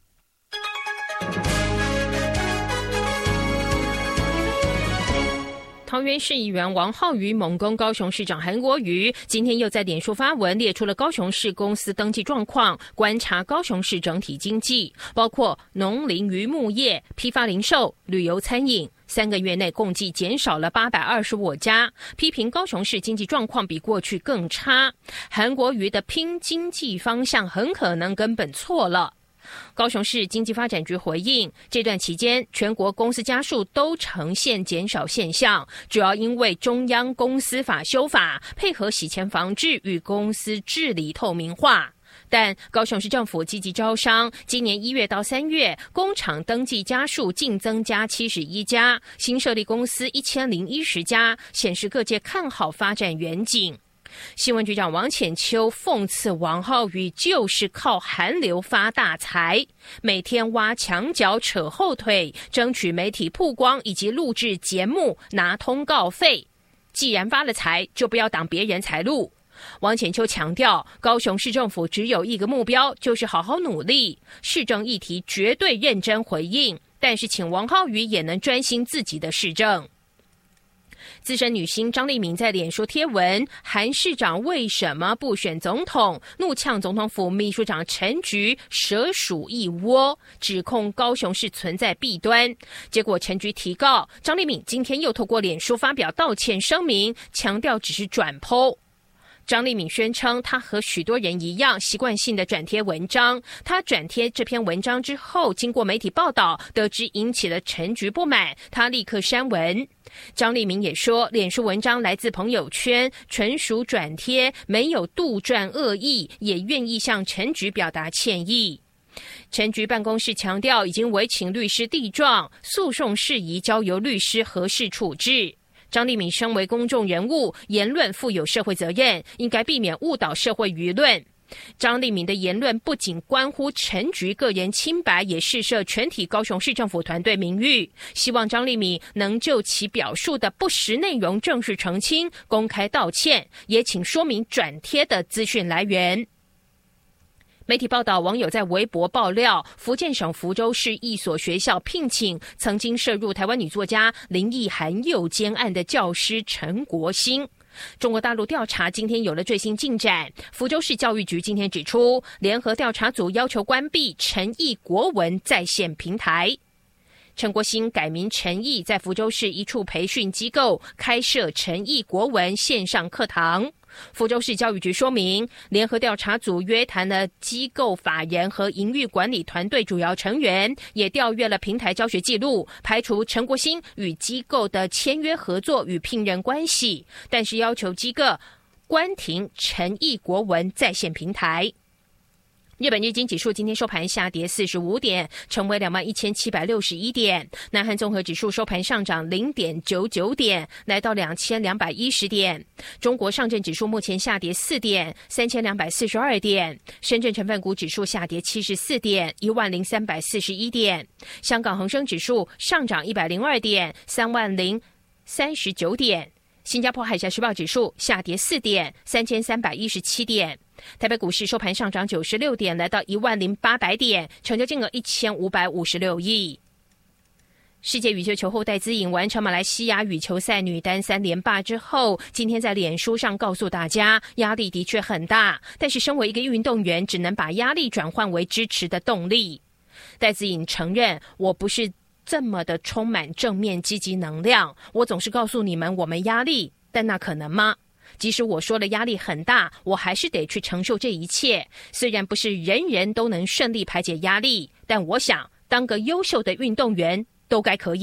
桃园市议员王浩宇猛攻高雄市长韩国瑜，今天又在脸书发文列出了高雄市公司登记状况，观察高雄市整体经济，包括农林渔牧业、批发零售、旅游餐饮，三个月内共计减少了八百二十五家，批评高雄市经济状况比过去更差。韩国瑜的拼经济方向很可能根本错了。高雄市经济发展局回应，这段期间全国公司家数都呈现减少现象，主要因为中央公司法修法，配合洗钱防治与公司治理透明化。但高雄市政府积极招商，今年一月到三月，工厂登记家数净增加七十一家，新设立公司一千零一十家，显示各界看好发展远景。新闻局长王浅秋讽刺王浩宇就是靠韩流发大财，每天挖墙角扯后腿，争取媒体曝光以及录制节目拿通告费。既然发了财，就不要挡别人财路。王浅秋强调，高雄市政府只有一个目标，就是好好努力，市政议题绝对认真回应，但是请王浩宇也能专心自己的市政。资深女星张丽敏在脸书贴文，韩市长为什么不选总统？怒呛总统府秘书长陈菊蛇鼠一窝，指控高雄市存在弊端。结果陈菊提告，张丽敏今天又透过脸书发表道歉声明，强调只是转 po。张丽敏宣称，她和许多人一样，习惯性的转贴文章。她转贴这篇文章之后，经过媒体报道，得知引起了陈菊不满，她立刻删文。张丽敏也说，脸书文章来自朋友圈，纯属转贴，没有杜撰恶意，也愿意向陈菊表达歉意。陈菊办公室强调，已经委请律师递状，诉讼事宜交由律师核释处置。张丽敏身为公众人物，言论负有社会责任，应该避免误导社会舆论。张丽敏的言论不仅关乎陈菊个人清白，也试涉全体高雄市政府团队名誉。希望张丽敏能就其表述的不实内容正式澄清，公开道歉，也请说明转贴的资讯来源。媒体报道，网友在微博爆料，福建省福州市一所学校聘请曾经涉入台湾女作家林奕含诱奸案的教师陈国兴。中国大陆调查今天有了最新进展，福州市教育局今天指出，联合调查组要求关闭陈毅国文在线平台。陈国兴改名陈毅，在福州市一处培训机构开设陈毅国文线上课堂。福州市教育局说明，联合调查组约谈了机构法人和营运管理团队主要成员，也调阅了平台教学记录，排除陈国兴与机构的签约合作与聘任关系，但是要求机构关停陈毅国文在线平台。日本日经指数今天收盘下跌四十五点，成为两万一千七百六十一点。南韩综合指数收盘上涨零点九九点，来到两千两百一十点。中国上证指数目前下跌四点，三千两百四十二点。深圳成分股指数下跌七十四点，一万零三百四十一点。香港恒生指数上涨一百零二点，三万零三十九点。新加坡海峡时报指数下跌四点，三千三百一十七点。台北股市收盘上涨九十六点，来到一万零八百点，成交金额一千五百五十六亿。世界羽球球后戴资颖完成马来西亚羽球赛女单三连霸之后，今天在脸书上告诉大家，压力的确很大，但是身为一个运动员，只能把压力转换为支持的动力。戴资颖承认，我不是这么的充满正面积极能量，我总是告诉你们我们压力，但那可能吗？即使我说了压力很大，我还是得去承受这一切。虽然不是人人都能顺利排解压力，但我想当个优秀的运动员都该可以。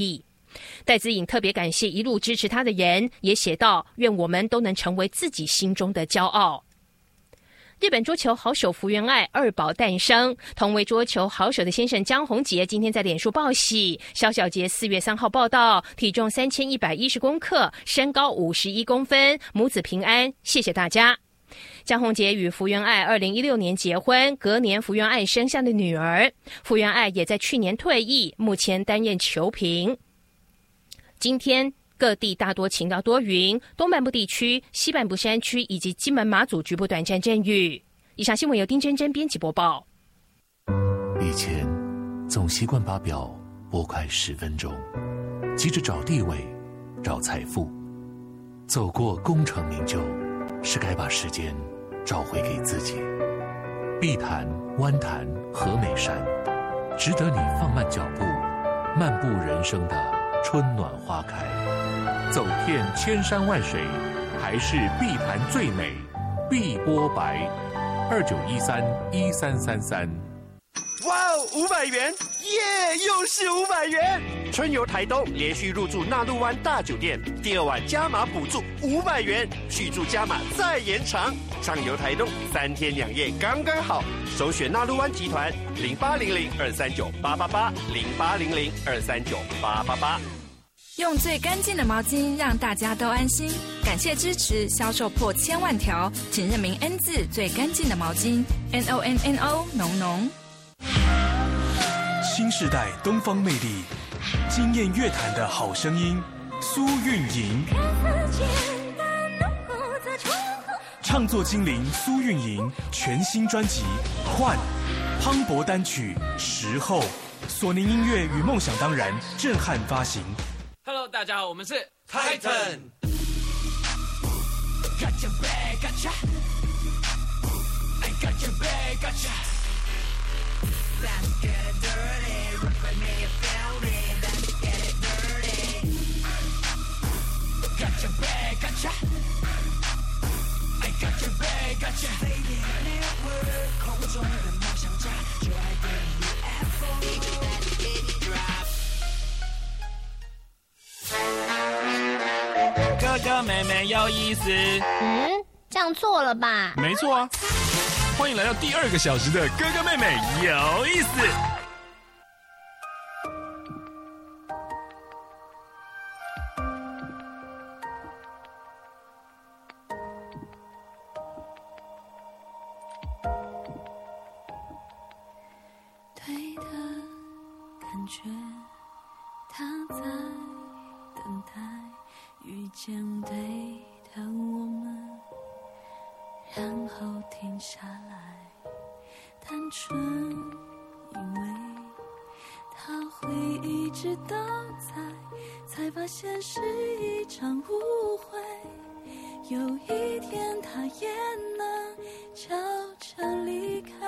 戴资颖特别感谢一路支持他的人，也写道：愿我们都能成为自己心中的骄傲。日本桌球好手福原爱二宝诞生，同为桌球好手的先生江宏杰今天在脸书报喜。萧小杰四月三号报道，体重三千一百一十公克，身高五十一公分，母子平安，谢谢大家。江宏杰与福原爱二零一六年结婚，隔年福原爱生下的女儿。福原爱也在去年退役，目前担任球评。今天各地大多晴到多云，东半部地区、西半部山区以及金门马祖局部短暂阵雨。以上新闻由丁真真编辑播报。 以前总习惯把表拨快十分钟，急着找地位、找财富，走过功成名就，是该把时间找回给自己。碧潭、湾潭、和美山，值得你放慢脚步，漫步人生的春暖花开。走遍千山万水，还是碧潭最美。碧波白，二九一三一三三三。 哇哦，五百元，耶，又是五百元！春游台东，连续入住纳鹿湾大酒店，第二晚加码补助五百元，续住加码再延长。畅游台东三天两夜刚刚好，首选纳鹿湾集团零八零零二三九八八八零八零零二三九八八八。 用最干净的毛巾让大家都安心，感谢支持，销售破千万条，请认明 N 字最干净的毛巾 N O N N O 浓浓。 新时代东方魅力，惊艳乐坛的好声音，苏运莹。唱作精灵苏运莹全新专辑《换》，磅礴单曲《时候》，索尼音乐与梦想当然震撼发行。 Hello， 大家好，我们是 Titan。 哥哥妹妹有意思。 嗯，这样错了吧？ 没错啊。欢迎来到第二个小时的哥哥妹妹有意思。 对的感觉，他在等待遇见对的我们，然后停下来，单纯以为他会一直都在，才发现是一场误会。有一天他也能悄悄离开，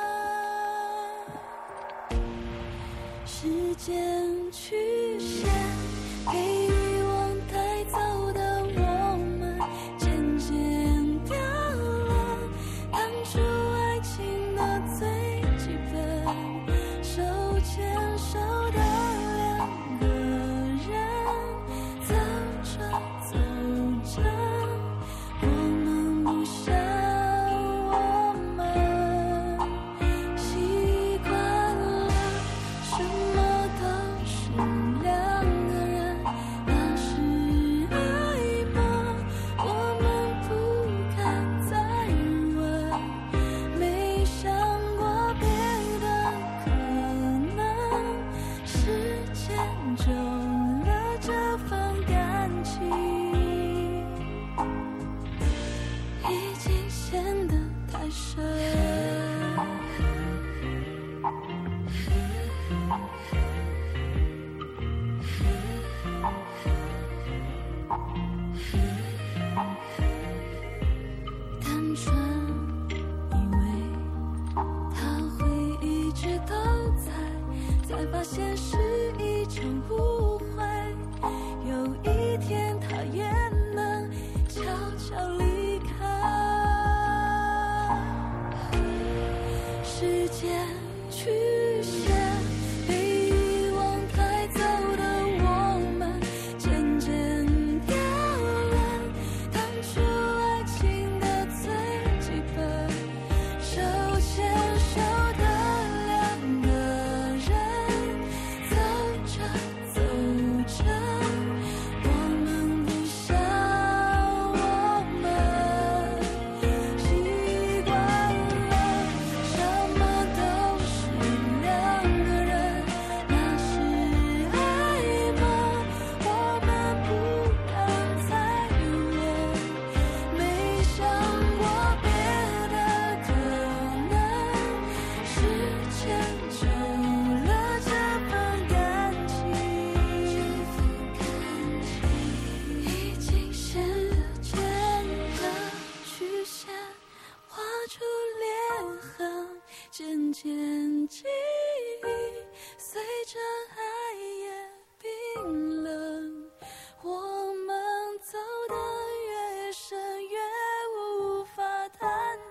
时间曲线被遗忘带走的我们，渐渐掉了当初爱情的最基本，手牵手的两个人，走着走着我们不像我们，习惯了什么都是两个人，那是爱吗？我们不敢再问，没想过别的可能，时间久了这份感情已经陷得太深。单纯以为他会一直都在，才发现是一场误会。有一天他也能悄悄离开，时间曲线被遗忘带走的我们， 天际，随着爱也冰冷，我们走得越深越无法探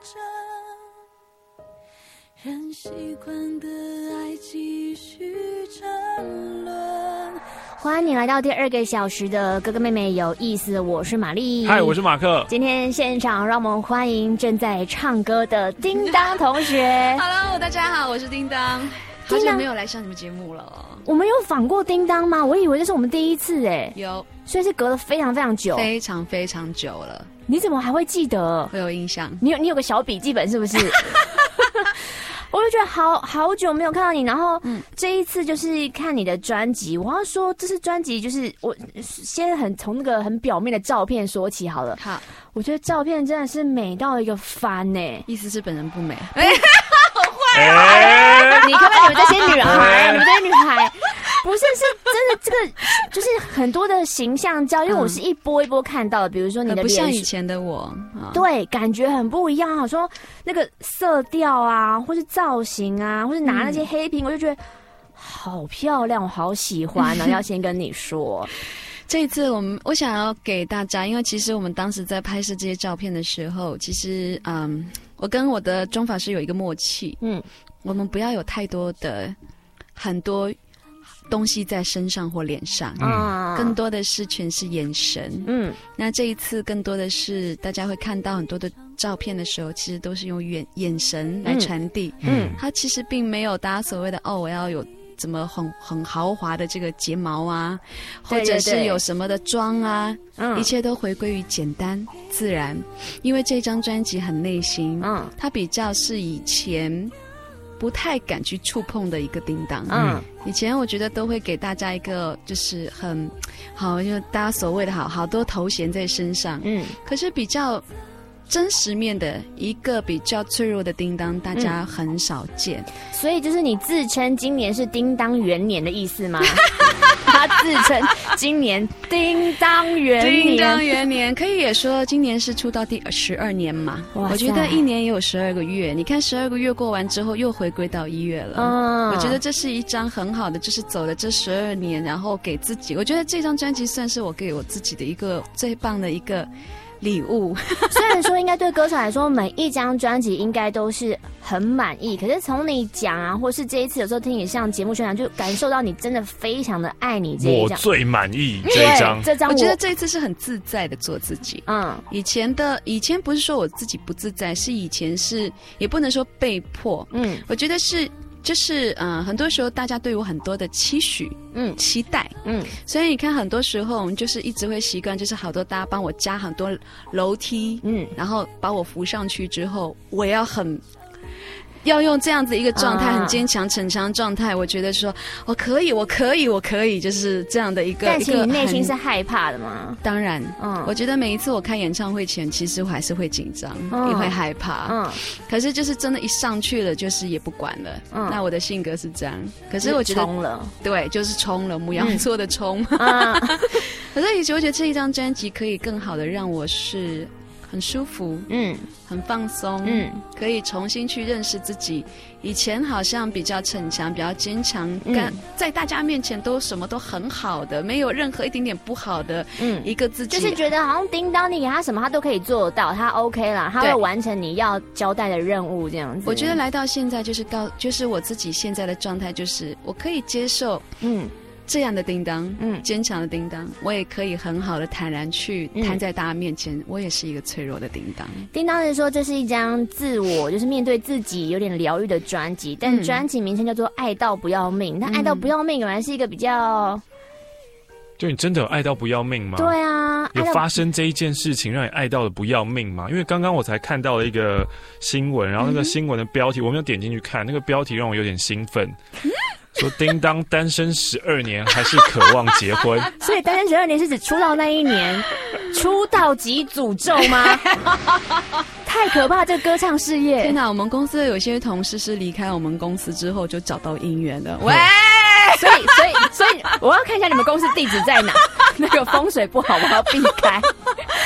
针，任习惯的爱继续沉沦。 欢迎你来到第二个小时的哥哥妹妹有意思，我是玛丽。 嗨，我是马克。 今天现场让我们欢迎正在唱歌的叮当同学。 Hello， 大家好，我是叮当。好久没有来上你们节目了。 我们有访过叮当吗？我以为这是我们第一次哎。 有， 所以是隔了非常非常久， 非常非常久了。 你怎么还会记得？ 会有印象。 你有你有个小笔记本是不是？我就觉得好好久没有看到你，然后这一次就是看你的专辑，我要说这是专辑，就是我先很从那个很表面的照片说起好了。 好， 我觉得照片真的是美到一个翻呢、欸。 意思是本人不美？ 哎、好坏啊！欸、你看看你们这些女孩，你们这些女孩。不是，是真的，这个就是很多的形象照，因为我是一波一波看到的，比如说你的脸， 不像以前的我， 对，感觉很不一样。好说那个色调啊，或是造型啊，或是拿那些黑屏，我就觉得好漂亮，我好喜欢呢。要先跟你说， 这一次我们我想要给大家，因为其实我们当时在拍摄这些照片的时候，其实嗯，我跟我的妆发师有一个默契，嗯，我们不要有太多的很多。东西在身上或脸上，嗯，更多的是全是眼神，嗯，那这一次更多的是大家会看到很多的照片的时候，其实都是用眼眼神来传递，嗯，它其实并没有大家所谓的哦，我要有怎么很很豪华的这个睫毛啊，或者是有什么的妆啊，嗯，一切都回归于简单自然，因为这张专辑很内心，嗯，它比较是以前。不太敢去触碰的一个叮当，嗯，以前我觉得都会给大家一个就是很好，就大家所谓的好好多头衔在身上，嗯，可是比较真实面的一个比较脆弱的叮当，大家很少见，嗯、 所以就是你自称今年是叮当元年的意思吗？他自称今年叮当元年， 叮当元年可以也说今年是出道第十二年嘛。我觉得一年也有十二个月，你看十二个月过完之后又回归到一月了。嗯，我觉得这是一张很好的，就是走了这十二年，然后给自己，我觉得这张专辑算是我给我自己的一个最棒的一个。礼物虽然说应该对歌手来说每一张专辑应该都是很满意，可是从你讲啊，或是这一次有时候听你上节目宣传，就感受到你真的非常的爱你这一张。 我最满意这一张， 这张我觉得这一次是很自在的做自己。嗯，以前的以前不是说我自己不自在，是以前是也不能说被迫。嗯，我觉得是。就是呃，很多时候大家对我很多的期许，嗯，期待，嗯，所以你看，很多时候我们就是一直会习惯，就是好多大家帮我加很多楼梯，嗯，然后把我扶上去之后，我要很。要用这样子一个状态，很坚强逞强状态，我觉得说我可以，我可以，我可以，就是这样的一个。 但其实你内心是害怕的吗？ 当然，嗯，我觉得每一次我开演唱会前，其实我还是会紧张，嗯、也会害怕，嗯。可是就是真的，一上去了，就是也不管了。嗯，那我的性格是这样。可是我觉得冲了， 对，就是冲了，牡羊座的冲。嗯、可是以前我觉得这一张专辑可以更好的让我是。很舒服，嗯，很放松，嗯，可以重新去认识自己。以前好像比较逞强，比较坚强，嗯，在大家面前都什么都很好的，没有任何一点点不好的，嗯，一个自己， 就是觉得好像叮当，你给他什么他都可以做到，他 OK 啦，他会完成你要交代的任务，这样子。 我觉得来到现在，就是到，就是我自己现在的状态，就是我可以接受，嗯。这样的叮当，嗯，坚强的叮当，我也可以很好的坦然去摊在大家面前，嗯、我也是一个脆弱的叮当。 叮当是说这是一张自我，就是面对自己有点疗愈的专辑，但专辑名称叫做《爱到不要命》。但、嗯、爱到不要命原来是一个比较， 就你真的有爱到不要命吗？ 对啊， 有发生这一件事情让你爱到了不要命吗？因为刚刚我才看到了一个新闻，然后那个新闻的标题、嗯、我没有点进去看，那个标题让我有点兴奋。嗯说叮当单身十二年还是渴望结婚， 所以单身十二年是指出道那一年，出道即诅咒吗？太可怕！这个歌唱事业， 天哪！我们公司的有些同事是离开我们公司之后就找到姻缘的。喂， 所以所以所以我要看一下你们公司地址在哪，那个风水不好，我要避开。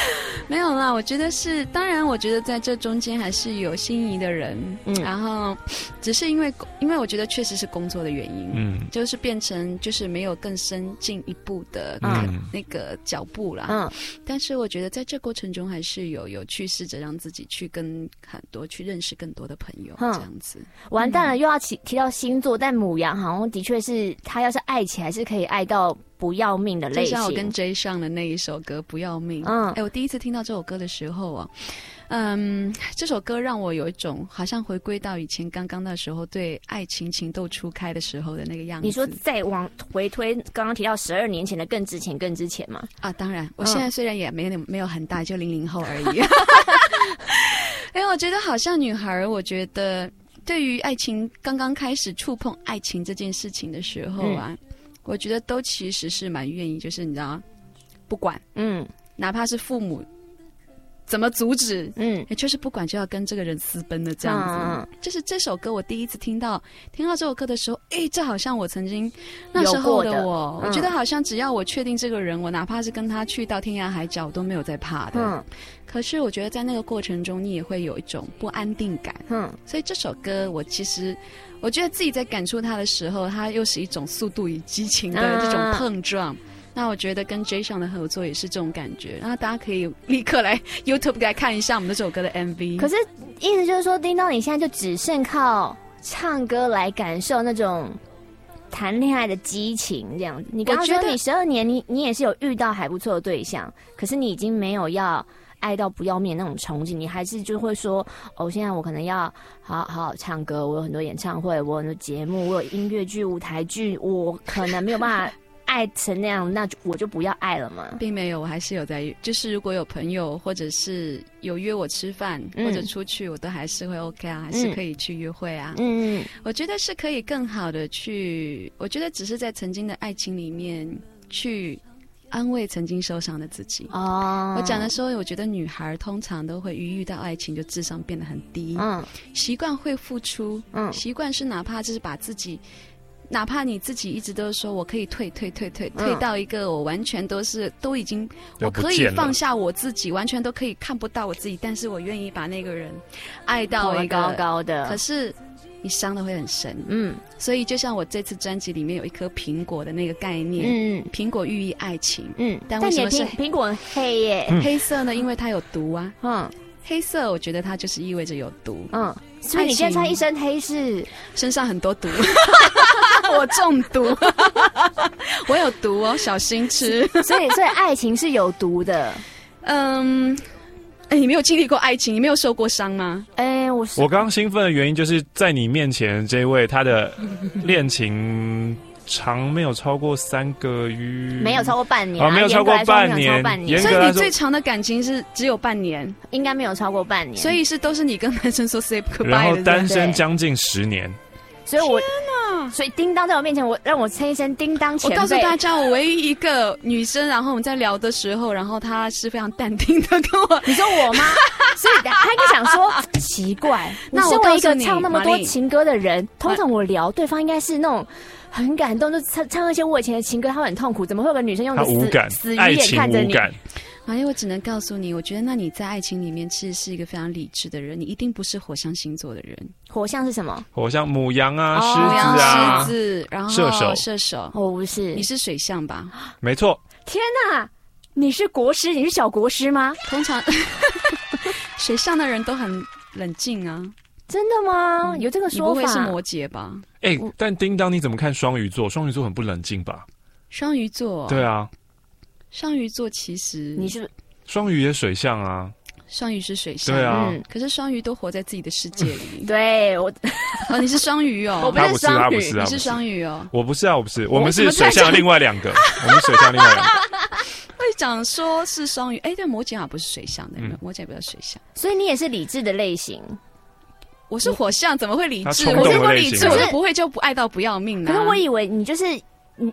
没有啦，我觉得是，当然，我觉得在这中间还是有心仪的人，嗯，然后只是因为，因为我觉得确实是工作的原因，嗯，就是变成就是没有更深进一步的嗯那个脚步啦，嗯，但是我觉得在这过程中还是有有去试着让自己去跟很多去认识更多的朋友，嗯、这样子。 完蛋了，又要提提到星座，但牡羊好像的确是他要是爱起来是可以爱到不要命的类型， 就像我跟 J 上的那一首歌《不要命》。嗯，哎，我第一次听到这首歌的时候啊，嗯，这首歌让我有一种好像回归到以前刚刚那时候对爱情情窦初开的时候的那个样子。 你说再往回推，刚刚提到十二年前的更之前、更之前吗？ 啊，当然，我现在虽然也没有没有很大，就零零后而已。因为我觉得好像女孩，我觉得对于爱情刚刚开始触碰爱情这件事情的时候啊。嗯，我觉得都其实是蛮愿意，就是你知道，不管，嗯，哪怕是父母怎么阻止，嗯，也就是不管就要跟这个人私奔的这样子。嗯，就是这首歌我第一次听到，听到这首歌的时候，哎，这好像我曾经那时候的我，嗯，我觉得好像只要我确定这个人，我哪怕是跟他去到天涯海角，我都没有在怕的。嗯，可是我觉得在那个过程中，你也会有一种不安定感。嗯，所以这首歌我其实。我觉得自己在感触它的时候，它又是一种速度与激情的这种碰撞。嗯，那我觉得跟 J 上的合作也是这种感觉。然后大家可以立刻来 YouTube 来看一下我们这首歌的 M V。 可是意思就是说，叮当你现在就只剩靠唱歌来感受那种谈恋爱的激情这样子。你刚刚说你十二年，你你也是有遇到还不错的对象，可是你已经没有要。爱到不要命那种憧憬，你还是就会说哦，现在我可能要好好好唱歌，我有很多演唱会，我有很多节目，我有音乐剧、舞台剧，我可能没有办法爱成那样，那我就不要爱了嘛。 并没有，我还是有在，就是如果有朋友或者是有约我吃饭、嗯、或者出去，我都还是会 OK 啊，还是可以去约会啊。嗯，我觉得是可以更好的去，我觉得只是在曾经的爱情里面去。安慰曾经受伤的自己。哦，我讲的时候，我觉得女孩通常都会一遇到爱情就智商变得很低。嗯，习惯会付出。嗯，习惯是哪怕就是把自己，哪怕你自己一直都说我可以退退退退退到一个我完全都是都已经我可以放下我自己，完全都可以看不到我自己，但是我愿意把那个人爱到一个高高的， 可是。你伤的会很深，嗯，所以就像我这次专辑里面有一颗苹果的那个概念，嗯，苹果寓意爱情，嗯，但为什么是苹果黑耶？ 黑色呢？因为它有毒啊，嗯，黑色我觉得它就是意味着有毒， 嗯，所以你现在穿一身黑是身上很多毒，我中毒，我有毒哦，小心吃。 所以，所以爱情是有毒的， 嗯。哎、欸，你没有经历过爱情，你没有受过伤吗？ 哎、欸，我是我刚刚兴奋的原因就是在你面前这位他的恋情长没有超过三个月， 没有超过半年、啊， 哦，没有超过半年， 所以你最长的感情是只有半年， 应该没有超过半年， 所以是都是你跟男生说 say goodbye 的， 然后单身将近十年。 所以我，所以叮当在我面前，我让我称一声叮当前辈。 我告诉大家，我唯一一个女生，然后我们在聊的时候，然后她是非常淡定的跟我， 你说我吗？所以他就想说，奇怪，那我跟一个唱那么多情歌的人，通常我聊对方应该是那种很感动，就唱唱一些我以前的情歌，他会很痛苦，怎么会有个女生用个死死鱼眼看着你？ 玛丽，我只能告诉你，我觉得那你在爱情里面其实是一个非常理智的人，你一定不是火象星座的人。 火象是什么？ 火象牡羊啊，狮子啊， 狮子，然后射手， 射手。 我不是， 你是水象吧？ 没错。 天哪，你是国师？你是小国师吗？ 通常水象的人都很冷静啊。 真的吗？嗯、有这个说法？ 你不会是摩羯吧？ 哎、欸，但叮当你怎么看双鱼座？双鱼座很不冷静吧？ 双鱼座， 对啊。 双鱼座其实你是双鱼也水象啊， 双鱼是水象， 对啊、 嗯，可是双鱼都活在自己的世界里。 对我， 哦，你是双鱼哦， 我不是双鱼， 你是双鱼哦， 我不是啊，我不是，我们是水象另外两个，我们水象另外两个。 会讲说是双鱼，哎，但摩羯好像不是水象的，嗯、摩羯比较水象， 所以你也是理智的类型。 我是火象，怎么会理智？我如果理智，我就不会就不爱到不要命啊。 可是我以为你就是。你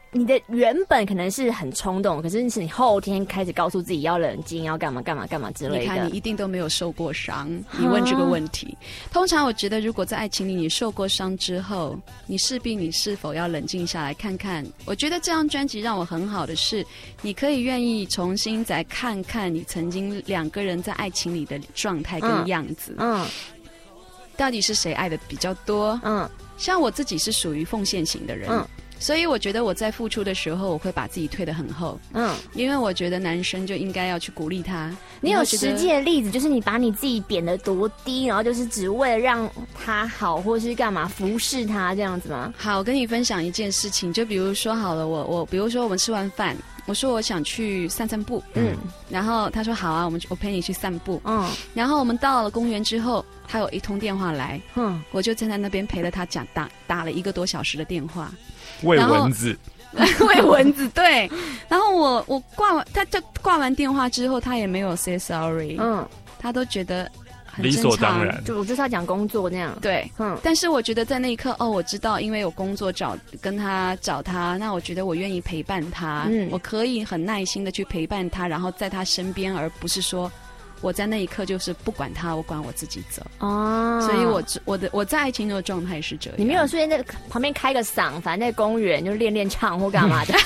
你的原本可能是很冲动，可是是你后天开始告诉自己要冷静，要干嘛干嘛干嘛之类的。 你看，你一定都没有受过伤，你问这个问题。通常我觉得，如果在爱情里你受过伤之后，你势必你是否要冷静下来看看。我觉得这张专辑让我很好的是，你可以愿意重新再看看你曾经两个人在爱情里的状态跟样子。嗯，嗯到底是谁爱的比较多？嗯，像我自己是属于奉献型的人。嗯。所以我觉得我在付出的时候，我会把自己推得很厚，嗯，因为我觉得男生就应该要去鼓励他。 你有实际的例子，就是你把你自己贬得多低，然后就是只为了让他好，或是干嘛服侍他这样子吗？ 好，我跟你分享一件事情，就比如说好了，我我比如说我们吃完饭，我说我想去散散步，嗯，然后他说好啊，我们我陪你去散步，嗯，然后我们到了公园之后，他有一通电话来，嗯，我就站在那边陪了他讲打打了一个多小时的电话。 喂蚊子， 喂蚊子，对。然后我我挂完，他就挂完电话之后，他也没有 say sorry， 嗯，他都觉得很理所当然， 就我就是要讲工作那样， 对，嗯。但是我觉得在那一刻，哦，我知道，因为有工作找跟他找他，那我觉得我愿意陪伴他，嗯，我可以很耐心的去陪伴他，然后在他身边，而不是说。我在那一刻就是不管他，我管我自己走哦，所以我我的我在爱情中的状态是这样。 你没有说在旁边开个嗓，反正在公园就练练唱或干嘛的。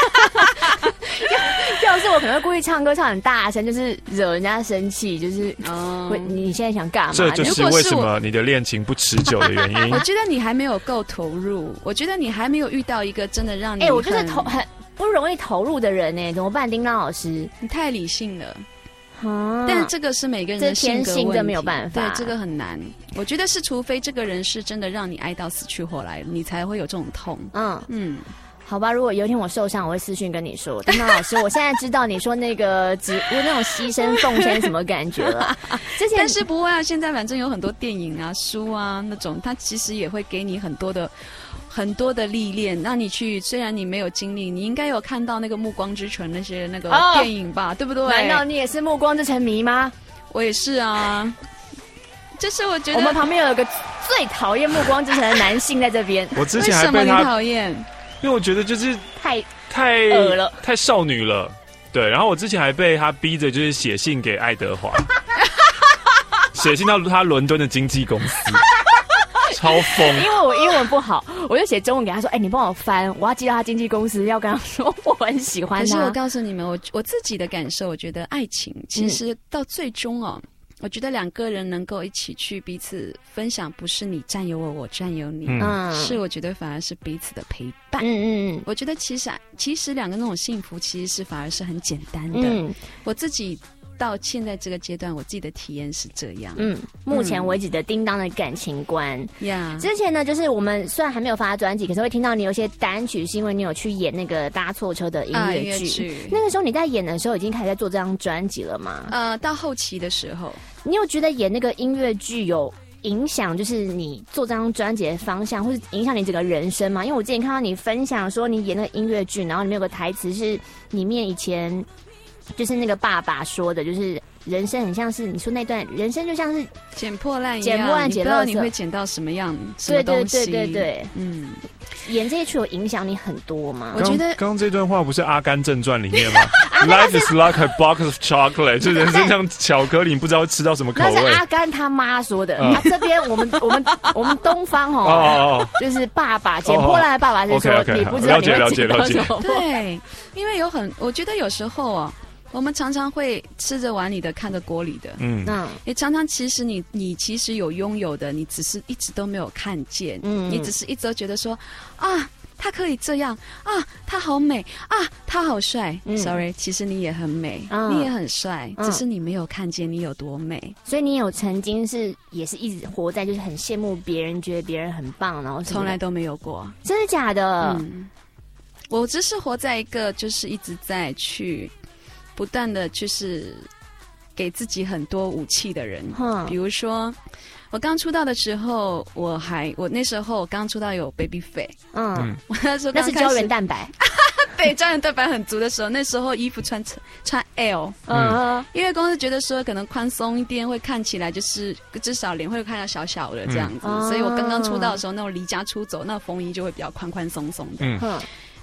要是我可能会故意唱歌唱很大声，就是惹人家生气，就是哦，你现在想干嘛？ 这就是为什么你的恋情不持久的原因。 我觉得你还没有够投入，我觉得你还没有遇到一个真的让你哎、欸，我就是投很不容易投入的人呢，怎么办？叮当老师， 你太理性了。啊、但是这个是每个人的性格问题， 这没有办法。 对，这个很难。我觉得是，除非这个人是真的让你爱到死去活来，你才会有这种痛。嗯嗯， 好吧。如果有一天我受伤，我会私讯跟你说，叮当老师，我现在知道你说那个只那种牺牲奉献什么感觉了。 之前但是不会啊，现在反正有很多电影啊、书啊那种，它其实也会给你很多的。很多的历练，让你去。虽然你没有经历，你应该有看到那个《暮光之城》那些那个电影吧，哦、对不对？ 难道你也是《暮光之城》迷吗？ 我也是啊。就是我觉得我们旁边有一个最讨厌《暮光之城》的男性在这边。 我之前还被他讨厌， 因为我觉得就是太太恶了， 太少女了。对，然后我之前还被他逼着就是写信给爱德华，写信到他伦敦的经纪公司。超疯！ 因为我英文不好，我就写中文给他说：“哎、欸，你帮我翻，我要寄到他经纪公司，要跟他说我很喜欢他。” 可是我告诉你们，我我自己的感受，我觉得爱情其实到最终哦，嗯、我觉得两个人能够一起去彼此分享，不是你占有我，我占有你，嗯，是我觉得反而是彼此的陪伴。嗯嗯嗯，我觉得其实其实两个那种幸福，其实是反而是很简单的。嗯，我自己。到现在这个阶段，我自己的体验是这样。 嗯，目前为止的叮当的感情观呀。Yeah. 之前呢，就是我们虽然还没有发专辑，可是会听到你有些单曲，是因为你有去演那个搭错车的音乐剧。啊、那个时候你在演的时候，已经开始在做这张专辑了吗？ 呃，到后期的时候， 你有觉得演那个音乐剧有影响，就是你做这张专辑的方向，或是影响你整个人生吗？因为我之前看到你分享说，你演那个音乐剧，然后里面有个台词是里面以前。就是那个爸爸说的，就是人生很像是你说那段人生就像是捡破烂一样， 捡破烂捡垃圾， 你不知道你会捡到什么样什么东西。 对对对对对，嗯，演这一出有影响你很多吗？ 我觉得刚刚这段话不是《阿甘正传》里面吗？Life is like a box of chocolate， 就人生像巧克力，你不知道吃到什么口味。 那是阿甘他妈说的。嗯、这边我们我们我们东方哦，哦哦就是爸爸捡破烂的爸爸是说、哦、okay, okay, 你不知道你会捡到什么。 对，因为有很，我觉得有时候哦。我们常常会吃着碗里的，看着锅里的，嗯，也常常其实你你其实有拥有的，你只是一直都没有看见，嗯，你只是一直都觉得说啊，他可以这样啊，他好美啊，他好帅、嗯、，sorry， 其实你也很美，嗯、你也很帅、嗯，只是你没有看见你有多美。 所以你有曾经是也是一直活在就是很羡慕别人，觉得别人很棒，然后从来都没有过， 真的假的？ 嗯，我只是活在一个就是一直在去。不断的就是给自己很多武器的人，嗯、比如说我刚出道的时候，我还我那时候刚出道有 baby face， 嗯，我那时候刚那是胶原蛋白， 对，胶原蛋白很足的时候，那时候衣服穿穿 L， 嗯，因为公司觉得说可能宽松一点会看起来就是至少脸会看到小小的这样子，嗯、所以我刚刚出道的时候那种离家出走那风衣就会比较宽宽松松的，嗯。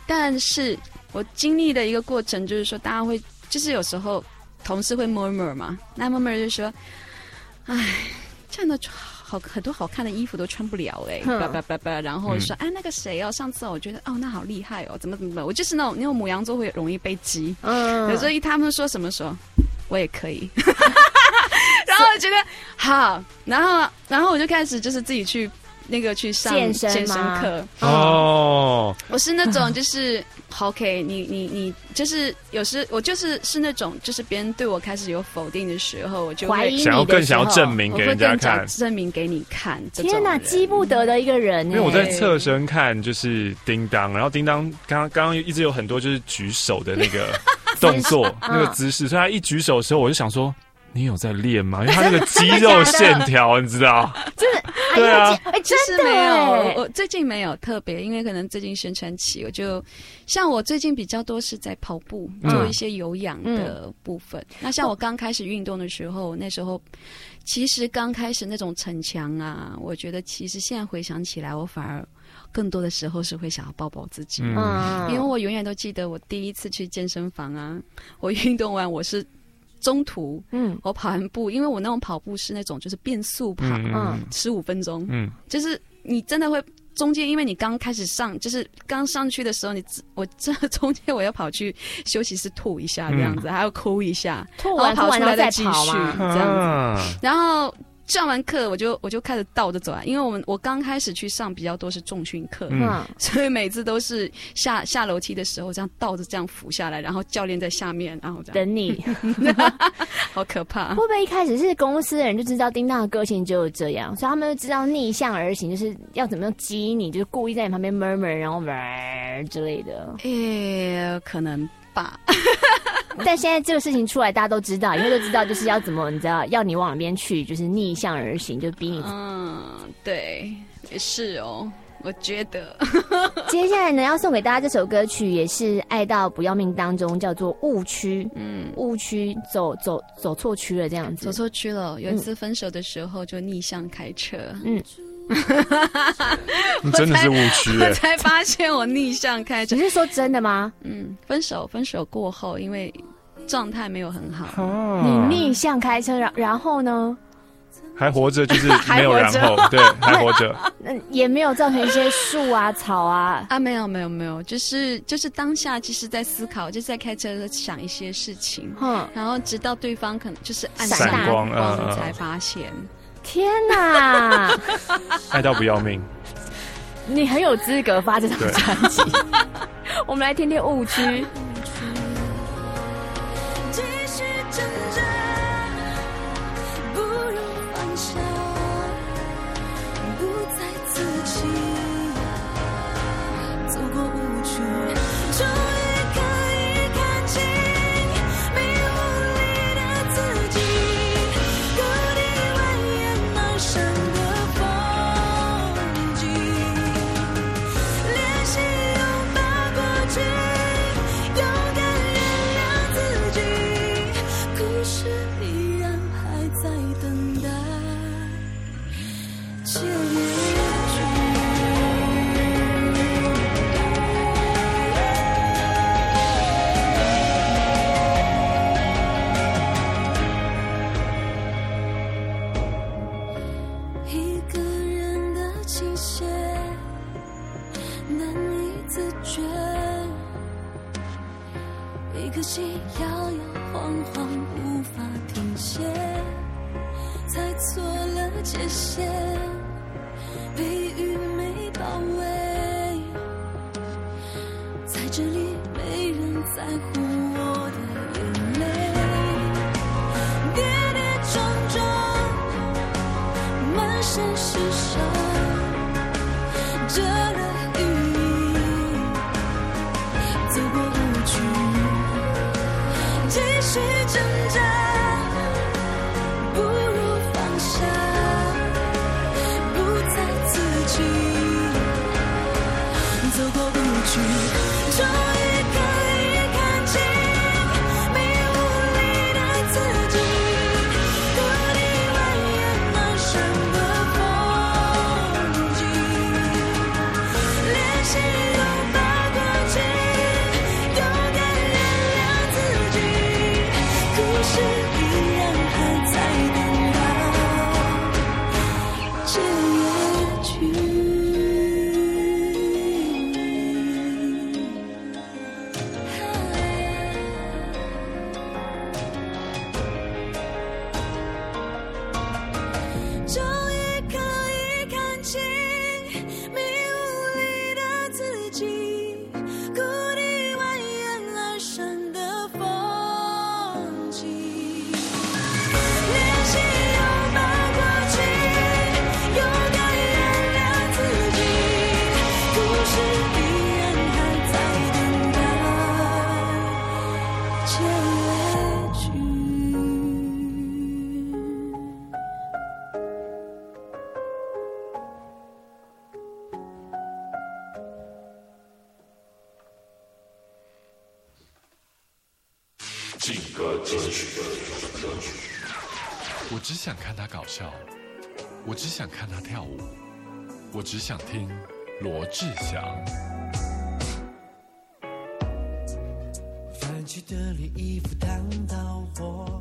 但是我经历的一个过程就是说，大家会就是有时候同事会 murmur 嘛，那 murmur 就说，哎，这样的好很多好看的衣服都穿不了哎、欸，叭叭叭叭，然后说，哎、嗯，那个谁哦，上次我觉得哦，那好厉害哦，怎么怎么怎么，我就是那种那种牡羊座会容易被激，嗯，有时候一他们说什么时候，我也可以。然后我觉得好，然后然后我就开始就是自己去那个去上健身健身课哦。 我是那种就是OK， 你你你就是有时我就是是那种就是别人对我开始有否定的时候，我就会想要更想要证明给人家看， 证明给你看。 天哪，激不得的一个人、欸！ 因为我在侧身看就是叮当，然后叮当刚刚刚刚一直有很多就是举手的那个动作那个姿势，所以他一举手的时候，我就想说。你有在练吗？因为他那个肌肉线条，你知道？ 真的， 对啊， 哎，真的没有。我最近没有特别，因为可能最近宣传期，我就像我最近比较多是在跑步，做一些有氧的部分。嗯、那像我刚开始运动的时候，那时候其实刚开始那种逞强啊，我觉得其实现在回想起来，我反而更多的时候是会想要抱抱自己，嗯、因为我永远都记得我第一次去健身房啊，我运动完我是。中途，嗯，我跑完步，因为我那种跑步是那种就是变速跑，嗯，十五分钟，嗯，就是你真的会中间，因为你刚开始上，就是刚上去的时候，你我这中间我要跑去休息室吐一下这样子，嗯、还要哭一下， 吐完跑出来再继续这样子，然后。上完课我就我就开始倒着走啊，因为我们我刚开始去上比较多是重训课，嗯，所以每次都是下下楼梯的时候这样倒着这样俯下来，然后教练在下面，然后这样等你， 好可怕。 会不会一开始是公司的人就知道叮当的个性就是这样，所以他们就知道逆向而行，就是要怎么样激你，就是故意在你旁边 murmur， 然后玩之类的。 诶，可能吧。 但现在这个事情出来，大家都知道，以后都知道就是要怎么，你知道，要你往哪边去，就是逆向而行，就逼你。 嗯，对，也是哦，我觉得。 接下来呢，要送给大家这首歌曲，也是《爱到不要命》当中叫做《误区》。嗯，误区，走走走错区了，这样子。 走错区了。有一次分手的时候，就逆向开车。嗯。 你真的是误区耶！ 我才发现我逆向开车。 你是说真的吗？ 嗯，分手分手过后，因为状态没有很好， 哦、你逆向开车，然然后呢？ 还活着，就是没有然后，对，还活着。 嗯，也没有造成一些树啊、草啊啊，没有没有没有，就是就是当下就是在思考，就是在开车的时候想一些事情，嗯，然后直到对方可能就是按闪光， 光才发现。 天哪！ 爱到不要命， 你很有资格发这张专辑。我们来听听《误区》。 继续挣扎，不如放下，不再自欺，走过误区，终于可以看清迷雾里的自己。摇摇晃晃无法停歇，猜错了界限，被愚昧包围，在这里没人在乎我的眼泪，跌跌撞撞，满身是伤，这个寓意，走过误区，继续挣扎，不如放下，不再自欺，走过误区，终于可以看清迷雾里的自己，故地蜿蜒漫山的风景，练习拥抱过去。 劲歌金曲。 我只想看他搞笑，我只想看他跳舞，我只想听罗志祥。 泛起的涟衣服烫到火，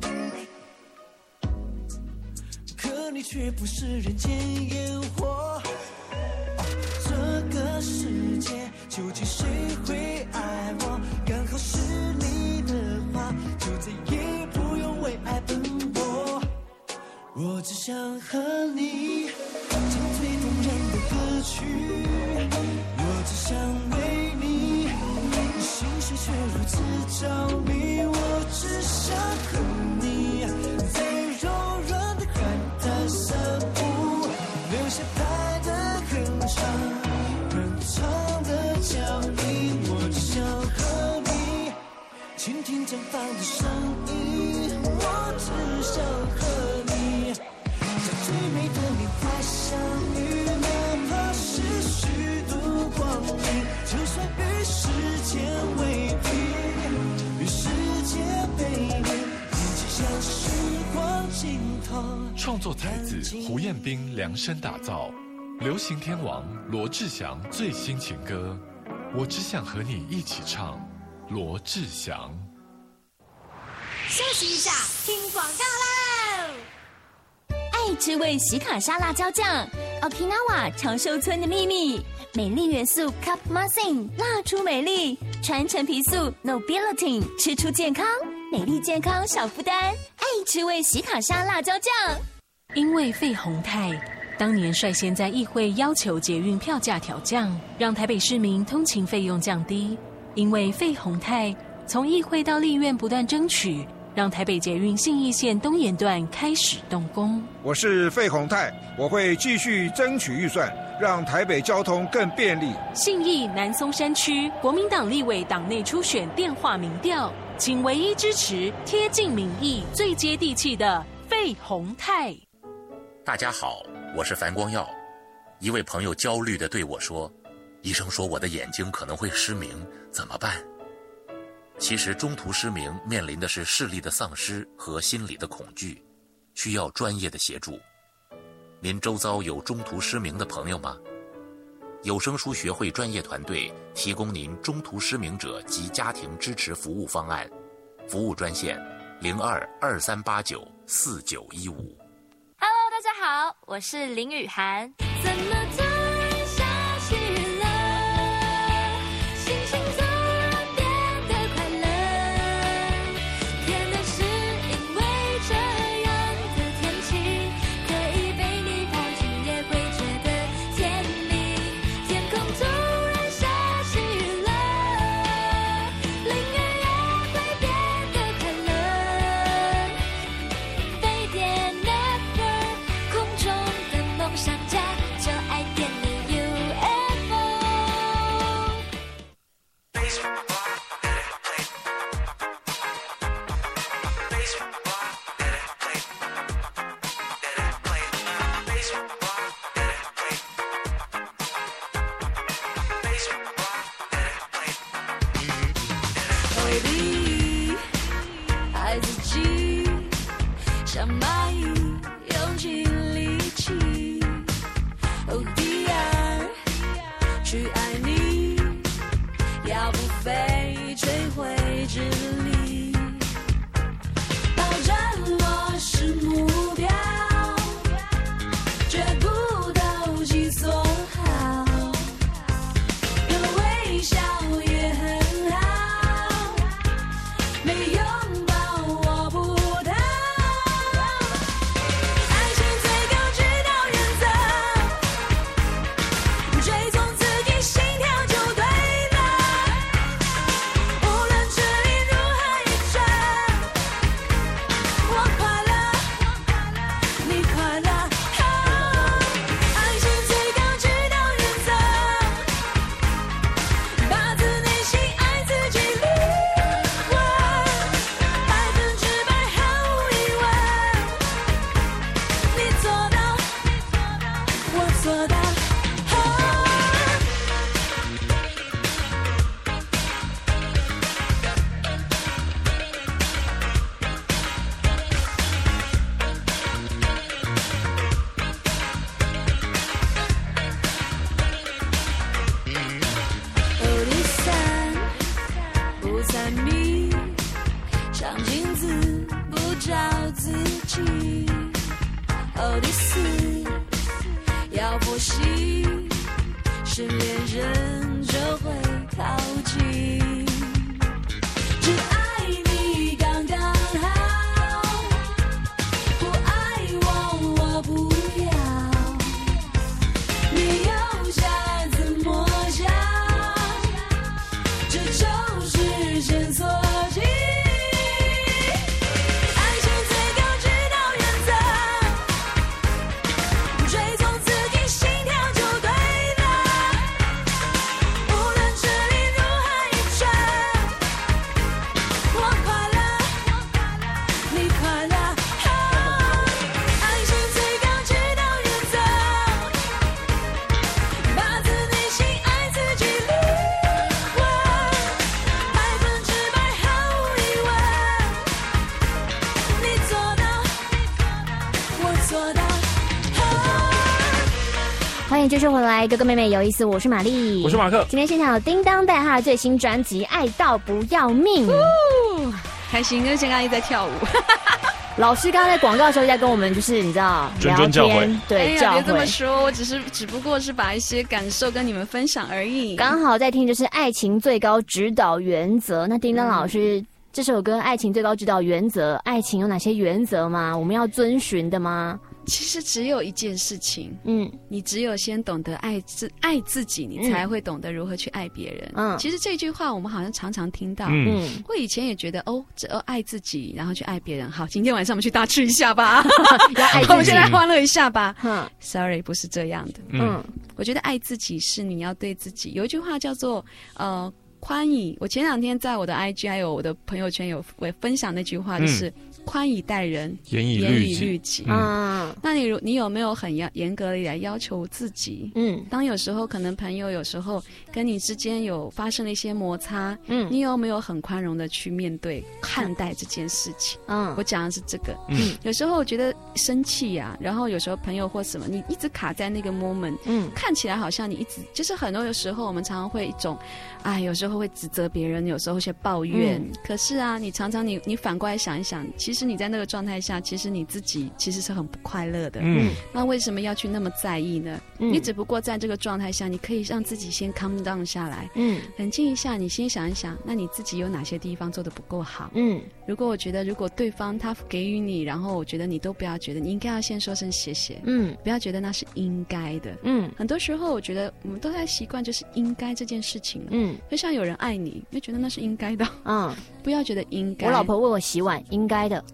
可你却不是人间烟火。这个世界究竟谁会爱我？刚好是你的话，就再也不用为爱奔波。我只想和你唱最动人的歌曲，我只想为你，心事却如此着迷。我只想和你在柔软的海滩散步，留下拍的很长很长的脚印。我只想和你倾听绽放的声音，我只想和你在最美的年华相遇，哪怕是虚度光阴，就算与时间为敌，与世界背面，年纪像时光尽头。 创作才子胡彦斌量身打造流行天王罗志祥最新情歌，我只想和你一起唱。罗志祥。 休息一下，听广告喽！ 爱之味喜卡沙辣椒酱 ，Okinawa 长寿村的秘密，美丽元素 Cup Musin 辣出美丽，传承皮素 Nobility 吃出健康，美丽健康小负担。爱之味喜卡沙辣椒酱， 因为费鸿泰当年率先在议会要求捷运票价调降，让台北市民通勤费用降低。因为费鸿泰从议会到立院不断争取，让台北捷运信义线东延段开始动工。 我是费鸿泰，我会继续争取预算，让台北交通更便利。 信义南松山区国民党立委党内初选电话民调，请唯一支持贴近民意、最接地气的费鸿泰。 大家好，我是樊光耀。一位朋友焦虑地对我说，医生说我的眼睛可能会失明，怎么办？其实中途失明面临的是视力的丧失和心理的恐惧，需要专业的协助。您周遭有中途失明的朋友吗？有声书学会专业团队提供您中途失明者及家庭支持服务方案，服务专线零二二三八九四九一五。 Hello， 大家好，我是林雨涵。怎么突然下起雨了？心情突然变得快乐，可能是因为这样的天气，可以被你抱紧也会觉得甜蜜。天空突然下起雨了，淋雨也会变得快乐。飞碟 Network 空中的梦想家，就爱点你 U F O。baby， 爱自己，像蚂蚁用尽力气。哦，第二，去爱你，要不费摧毁之力。抱着我是目标，绝不投机所好。有微笑也很好，没拥抱我不逃。爱情最高指导原则，追踪自己心跳就对了。无论距离如何一转，我快乐，你快乐。爱情最高指导原则，把自内远就会靠近，只爱你刚刚好，不爱我我不要，没有下次莫想，这就是线索题。爱情最高指导原则，追踪自己心跳就对了，无论这里如何一转，我快乐，你快乐。爱情最高指导原则，发自内心爱自己灵魂，百分之百毫无疑问，你做到，我做到。 欢迎继续回来，哥哥妹妹有意思，我是玛丽， 我是马克。 今天现场有叮当带他的最新专辑《爱到不要命》， 开心，跟谢阿姨在跳舞。 老师刚刚在广告的时候在跟我们，就是你知道聊谆谆教天诲， 对， 哎呀， 教别这么诲。 说，我只是只不过是把一些感受跟你们分享而已。 刚好在听就是《爱情最高指导原则》，那叮当老师。这首歌《爱情最高指导原则》，爱情有哪些原则吗？我们要遵循的吗？ 其实只有一件事情， 嗯， 你只有先懂得爱自爱自己，你才会懂得如何去爱别人。嗯，其实这句话我们好像常常听到。嗯，我以前也觉得哦，只要爱自己，然后去爱别人。好，今天晚上我们去大吃一下吧， 要爱自己我们先来欢乐一下吧。嗯 ，sorry， 不是这样的。 嗯， 我觉得爱自己是你要对自己。有一句话叫做呃。宽以，我前两天在我的 I G 还有我的朋友圈有我分享那句话，就是、嗯、宽以待人， 严以律己。 嗯，那你你有没有很严严格的来要求自己？嗯，当有时候可能朋友有时候跟你之间有发生了一些摩擦，嗯，你有没有很宽容的去面对看待这件事情？嗯，我讲的是这个。嗯，有时候我觉得生气呀、啊，然后有时候朋友或什么，你一直卡在那个 moment， 嗯，看起来好像你一直就是很多的时候，我们常常会一种，哎，有时候会指责别人，有时候会些抱怨、嗯。可是啊，你常常你你反过来想一想，其实你在那个状态下，其实你自己其实是很不快乐的。嗯，那为什么要去那么在意呢？嗯、你只不过在这个状态下，你可以让自己先 calm down 下来，嗯，冷静一下，你先想一想，那你自己有哪些地方做得不够好？嗯，如果我觉得，如果对方他给予你，然后我觉得你都不要觉得，你应该要先说声谢谢，嗯，不要觉得那是应该的，嗯，很多时候我觉得我们都在习惯就是应该这件事情，嗯，就像有人爱你，你就觉得那是应该的，嗯，不要觉得应该。 我老婆为我洗碗，应该的。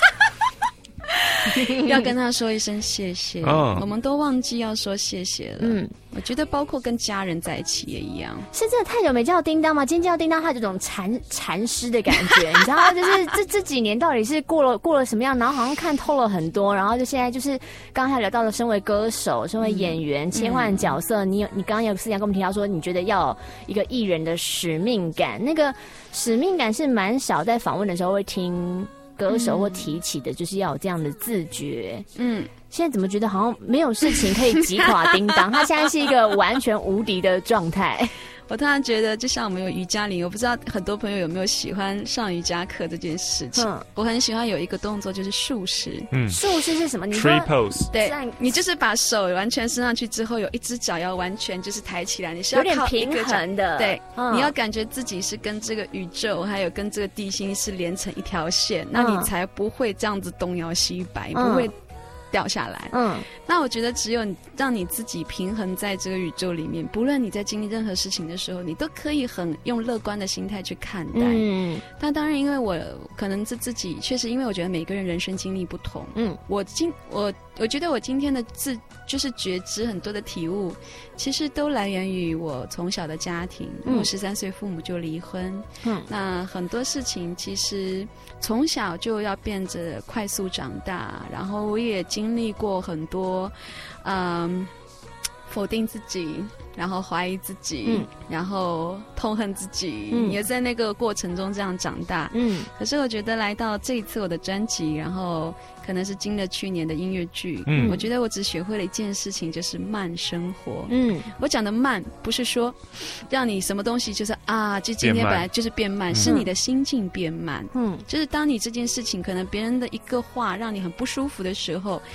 要跟他说一声谢谢、哦、我们都忘记要说谢谢了。嗯，我觉得包括跟家人在一起也一样。 是真的太久没叫叮当吗？今天叫叮当，他有这种禅禅师的感觉，你知道吗？就是这这几年到底是过了过了什么样，然后好像看透了很多，然后就现在就是刚才聊到了身为歌手、身为演员、嗯、切换角色，你有你刚刚有思想跟我们提到说，你觉得要有一个艺人的使命感，那个使命感是蛮少在访问的时候会听歌手或提起的，就是要有这样的自觉。嗯，现在怎么觉得好像没有事情可以击垮叮当？他现在是一个完全无敌的状态。 我突然觉得，就像我们有瑜伽铃，我不知道很多朋友有没有喜欢上瑜伽课这件事情。嗯、我很喜欢有一个动作，就是树式。 嗯，树式是什么？你说 Tree pose。 对，你就是把手完全伸上去之后，有一只脚要完全就是抬起来，你是要靠有点平衡的。 对、嗯，你要感觉自己是跟这个宇宙还有跟这个地心是连成一条线，嗯、那你才不会这样子东摇西摆，嗯、不会掉下来。嗯，那我觉得只有让你自己平衡在这个宇宙里面，不论你在经历任何事情的时候，你都可以很用乐观的心态去看待。嗯，但当然，因为我可能是自己确实，因为我觉得每个人人生经历不同。嗯，我今我我觉得我今天的自就是觉知很多的体悟，其实都来源于我从小的家庭。嗯，我十三岁父母就离婚。嗯，那很多事情其实从小就要变着快速长大，然后我也经历过很多，嗯，否定自己，然后怀疑自己，嗯、然后痛恨自己，嗯、也在那个过程中这样长大。嗯，可是我觉得来到这一次我的专辑，然后可能是经了去年的音乐剧，嗯，我觉得我只学会了一件事情，就是慢生活。嗯，我讲的慢不是说让你什么东西就是啊，就今天本来就是变慢，是你的心境变慢。嗯，就是当你这件事情可能别人的一个话让你很不舒服的时候，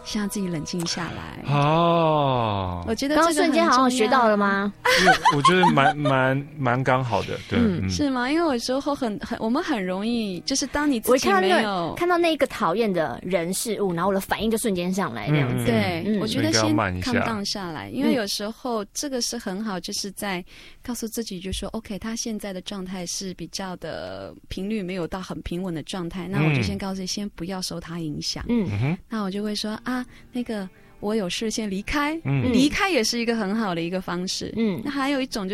先让自己冷静下来。 哦， 我觉得刚刚瞬间好像学到了吗？ 我觉得蛮蛮蛮刚好的，对， 嗯，是吗？因为有时候很很，我们很容易就是当你自己没有看到那个讨厌的人事物，然后我的反应就瞬间上来这样子。 嗯、对、嗯，我觉得先看荡下来，因为有时候这个是很好，就是在告诉自己，就说 OK， 他现在的状态是比较的频率没有到很平稳的状态，那我就先告诉自己，先不要受他影响。嗯，那我就会说啊，那个。我有事先离开，嗯，离开也是一个很好的一个方式。嗯，那还有一种就是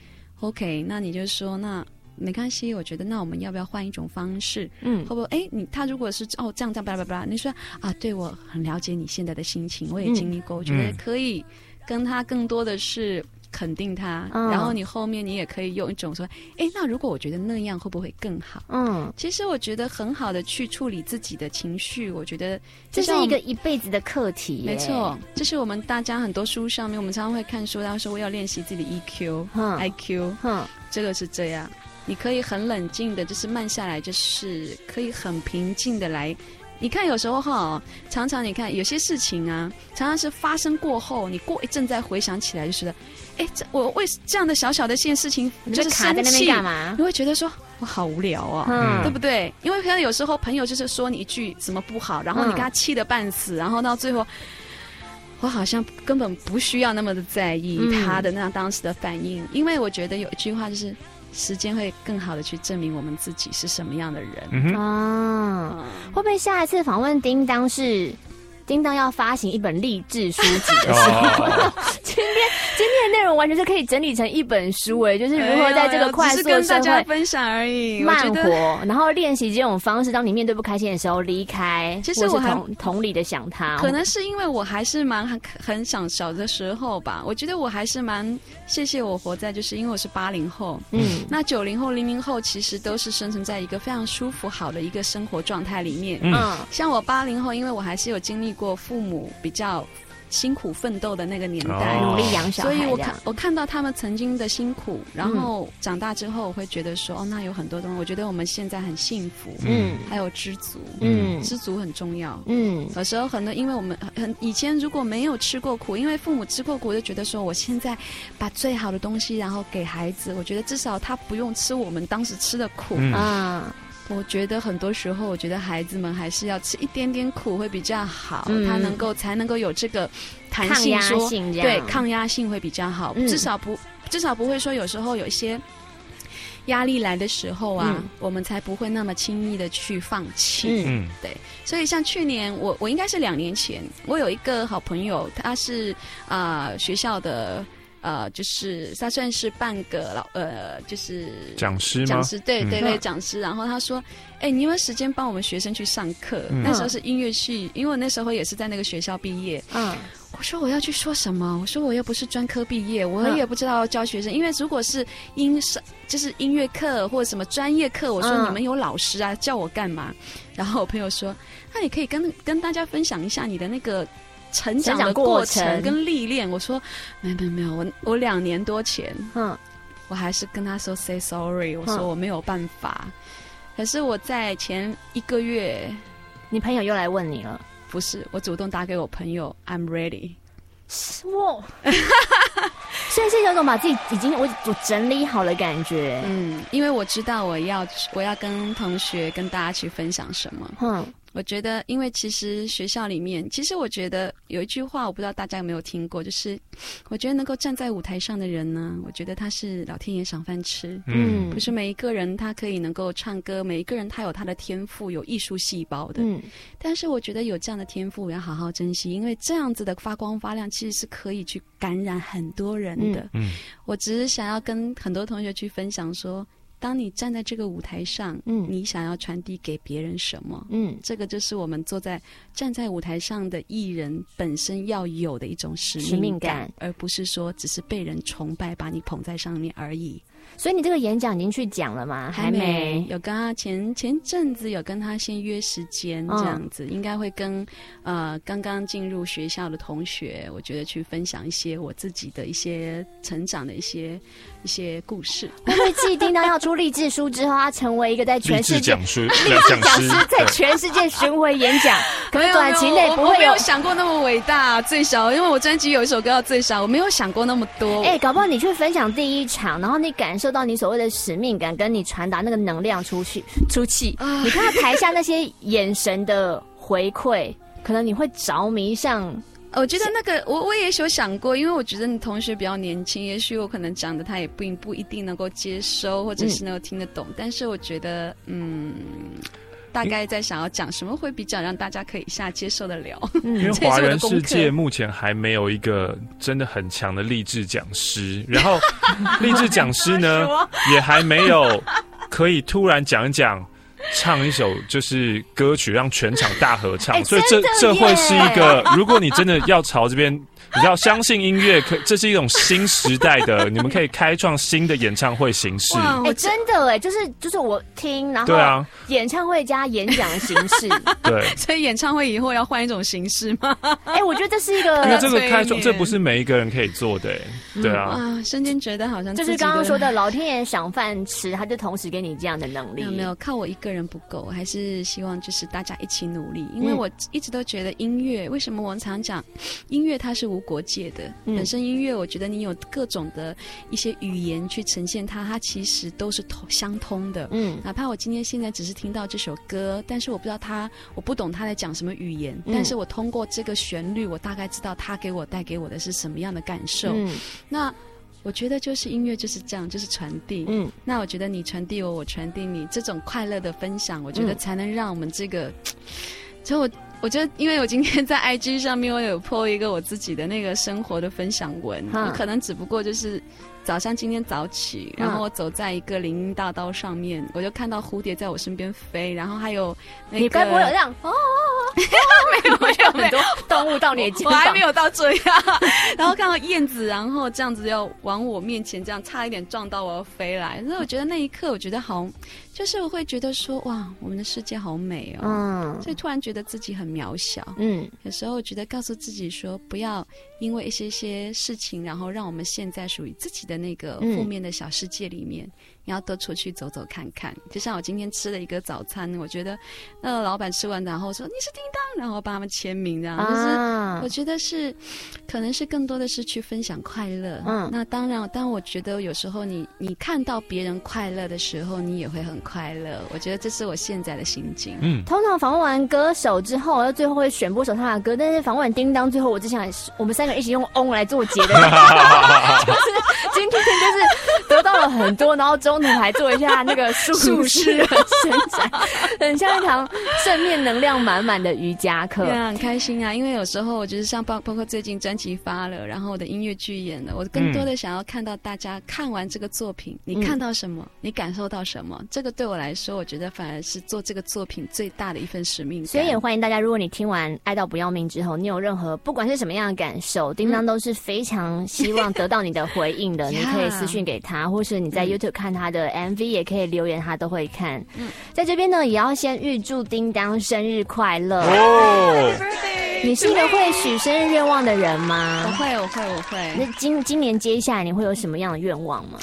，OK， 那你就说那没关系，我觉得那我们要不要换一种方式？嗯，会不会？哎，你他如果是哦这样这样巴拉巴拉，你说啊，对我很了解你现在的心情，我也经历过，嗯、我觉得可以跟他更多的是。肯定他，嗯、然后你后面你也可以用一种说，哎，那如果我觉得那样会不会更好？嗯，其实我觉得很好的去处理自己的情绪，我觉得这是一个一辈子的课题。 没错，这是我们大家很多书上面，我们常常会看书，他说我要练习自己的 E Q、嗯、I Q， 嗯，这个是这样，你可以很冷静的，就是慢下来，就是可以很平静的来。你看，有时候哈，常常你看有些事情啊，常常是发生过后，你过一阵再回想起来，就觉得，哎，这我为这样的小小的一件事情，就是卡在那边干嘛？ 你会觉得说，我好无聊啊，嗯、对不对？因为可能有时候朋友就是说你一句什么不好，然后你跟他气得半死，然后到最后，我好像根本不需要那么的在意他的那当时的反应，嗯、因为我觉得有一句话就是。时间会更好的去证明我们自己是什么样的人。嗯、 啊，会不会下一次访问叮当是叮当要发行一本励志书籍的时候，哦、今天今天的内容完全是可以整理成一本书诶，就是如何在这个快速的社会跟大家分享而已， 慢活，然后练习这种方式，当你面对不开心的时候离开， 其实我还同同理的想他， 可能是因为我还是蛮很很想小的时候吧，我觉得我还是蛮谢谢我活在，就是因为我是八零后，嗯，那九零后、零零后其实都是生存在一个非常舒服好的一个生活状态里面，嗯，像我八零后，因为我还是有经历过父母比较辛苦奋斗的那个年代， 努力养小孩， 所以我看我看到他们曾经的辛苦，然后长大之后，我会觉得说，哦，那有很多东西，我觉得我们现在很幸福，嗯，还有知足，嗯，知足很重要，嗯，有时候很多，因为我们很以前如果没有吃过苦，因为父母吃过苦，就觉得说，我现在把最好的东西，然后给孩子，我觉得至少他不用吃我们当时吃的苦啊。嗯我觉得很多时候，我觉得孩子们还是要吃一点点苦会比较好，嗯、他能够才能够有这个弹性说， 抗压性这样， 对，抗压性会比较好，嗯、至少不至少不会说有时候有一些压力来的时候啊，嗯、我们才不会那么轻易的去放弃。嗯，对，所以像去年我我应该是两年前，我有一个好朋友，他是啊、呃、学校的。呃，就是他算是半个老呃，就是讲师吗？ 讲师，对对对， 嗯、 讲师。然后他说：“哎、欸，你有没有时间帮我们学生去上课？”嗯、那时候是音乐系，因为我那时候也是在那个学校毕业。嗯，我说我要去说什么？我说我又不是专科毕业，我也不知道要教学生。因为如果是音就是音乐课或者什么专业课，我说你们有老师啊，叫我干嘛？然后我朋友说：“那你可以跟跟大家分享一下你的那个。”成长的过程跟历练，我说没有没有没有，我我两年多前，嗯，我还是跟他说 say sorry， 我说我没有办法。嗯、可是我在前一个月， 你朋友又来问你了？ 不是，我主动打给我朋友 ，I'm ready。 哇，所以是有种把自己已经我我整理好的感觉。 嗯，因为我知道我要我要跟同学跟大家去分享什么。嗯。我觉得，因为其实学校里面，其实我觉得有一句话，我不知道大家有没有听过，就是我觉得能够站在舞台上的人呢，我觉得他是老天爷赏饭吃。嗯，不是每一个人他可以能够唱歌，每一个人他有他的天赋，有艺术细胞的。嗯，但是我觉得有这样的天赋，我要好好珍惜，因为这样子的发光发亮，其实是可以去感染很多人的。嗯，嗯我只是想要跟很多同学去分享说。当你站在这个舞台上，嗯，你想要传递给别人什么？嗯，这个就是我们坐在站在舞台上的艺人本身要有的一种使命感，使命感而不是说只是被人崇拜，把你捧在上面而已。 所以你这个演讲已经去讲了吗？ 还没，有跟他前前阵子有跟他先约时间，这样子、嗯、应该会跟呃刚刚进入学校的同学，我觉得去分享一些我自己的一些成长的一些一些故事。 会不会继叮当要出励志书之后，他成为一个在全世界励志讲师， 励志讲师在全世界巡回演讲，可能短期内不会有。 我没有想过那么伟大，最少，因为我专辑有一首歌叫最少，我没有想过那么多。 哎、欸，搞不好你去分享第一场，然后你感受到你所谓的使命感，跟你传达那个能量出去出去，你看到台下那些眼神的回馈，可能你会着迷上。 我觉得那个我我也有想过，因为我觉得你同学比较年轻，也许我可能讲的他也不不一定能够接收，或者是能够听得懂。嗯、但是我觉得，嗯，大概在想要讲什么会比较让大家可以一下接受得了。 因为华人世界目前还没有一个真的很强的励志讲师，然后励志讲师呢也还没有可以突然讲一讲。唱一首就是歌曲，让全场大合唱，欸、所以这这会是一个，如果你真的要朝这边，你要相信音乐，可这是一种新时代的，你们可以开创新的演唱会形式。 哎、欸，真的哎，就是就是我听，然后对啊，演唱会加演讲的形式， 对， 所以演唱会以后要换一种形式吗？ 哎、欸，我觉得这是一个， 因为这个开创，这不是每一个人可以做的，对啊。 啊，瞬间觉得好像就是刚刚说的，老天爷赏饭吃，他就同时给你这样的能力。 没有没有，靠我一个人不够，还是希望就是大家一起努力，因为我一直都觉得音乐，为什么我常讲音乐它是无国界的，嗯、本身音乐我觉得你有各种的一些语言去呈现它，它其实都是相通的。嗯，哪怕我今天现在只是听到这首歌，但是我不知道它，我不懂它在讲什么语言，嗯、但是我通过这个旋律，我大概知道它给我带给我的是什么样的感受。嗯，那我觉得就是音乐就是这样，就是传递。嗯，那我觉得你传递我，我传递你，这种快乐的分享，我觉得才能让我们这个。所以我我觉得，因为我今天在 I G 上面我有 po 一个我自己的那个生活的分享文，我可能只不过就是早上今天早起，然后我走在一个林荫大道上面，我就看到蝴蝶在我身边飞，然后还有那个你该不会有这样哦？ 没有没有很多动物到你的肩膀， 我还没有到这样。然后看到燕子，然后这样子要往我面前这样差一点撞到我要飞来，所以我觉得那一刻我觉得好，就是我会觉得说哇，我们的世界好美哦，嗯，所以突然觉得自己很渺小，嗯，有时候我觉得告诉自己说不要因为一些些事情，然后让我们现在属于自己的那个负面的小世界里面。嗯，你要多出去走走看看，就像我今天吃了一个早餐，我觉得那个老板吃完然后说你是叮当，然后帮他们签名这样，啊、就是我觉得是可能是更多的是去分享快乐。嗯，那当然，但我觉得有时候你你看到别人快乐的时候，你也会很快乐。我觉得这是我现在的心境。 嗯，通常访问完歌手之后，要最后会选播首他的歌，但是访问完叮当最后，我只想我们三个一起用嗡来做结的，就是今天就是得到了很多，然后中。中途还做一下那个树式的伸展，很像一堂正面能量满满的瑜伽课。 对啊，很开心啊！因为有时候我就是像包包括最近专辑发了，然后我的音乐剧演了，我更多的想要看到大家看完这个作品，嗯、你看到什么，你感受到什么？这个对我来说，我觉得反而是做这个作品最大的一份使命感。 所以也欢迎大家，如果你听完《爱到不要命》之后，你有任何不管是什么样的感受，叮当都是非常希望得到你的回应的。嗯、你可以私讯给他，或是你在 YouTube 看他的 M V 也可以留言，他都会看。嗯，在这边呢，也要先预祝叮当生日快乐哦！你是一个会许生日愿望的人吗？ 我会，我会，我会。 那今今年接下来你会有什么样的愿望吗？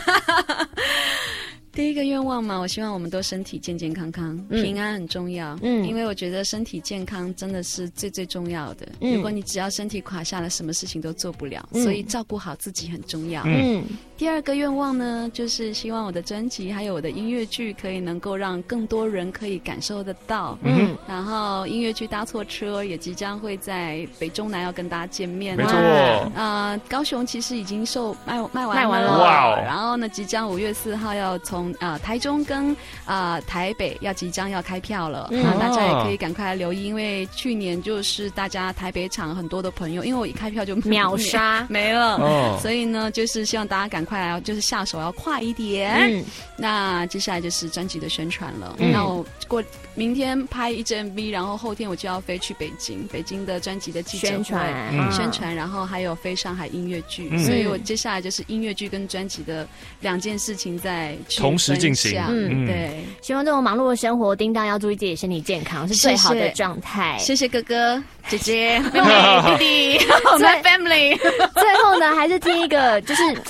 第一个愿望嘛，我希望我们都身体健健康康，嗯、平安很重要。嗯，因为我觉得身体健康真的是最最重要的。嗯，如果你只要身体垮下了，什么事情都做不了。嗯，所以照顾好自己很重要。嗯，第二个愿望呢，就是希望我的专辑还有我的音乐剧可以能够让更多人可以感受得到。嗯，然后音乐剧搭错车也即将会在北中南要跟大家见面。 没错。 呃，高雄其实已经售卖卖完了。 卖完了。 哇哦！ 然后呢，即将五月四号要从从呃台中跟呃台北要即将要开票了，嗯、那大家也可以赶快来留意，因为去年就是大家台北场很多的朋友，因为我一开票就秒杀没了，哦、所以呢就是希望大家赶快来，就是下手要快一点。嗯、那接下来就是专辑的宣传了，嗯、那我过明天拍一支 M V， 然后后天我就要飞去北京，北京的专辑的记者会宣传，嗯、宣传，然后还有飞上海音乐剧，嗯、所以我接下来就是音乐剧跟专辑的两件事情在同时进行。 嗯，对，希望这种忙碌的生活，叮当要注意自己的身体健康是最好的状态。 谢谢哥哥、姐姐、妹妹、弟弟，我们 family。 最后呢，还是听一个，就是我觉得听起来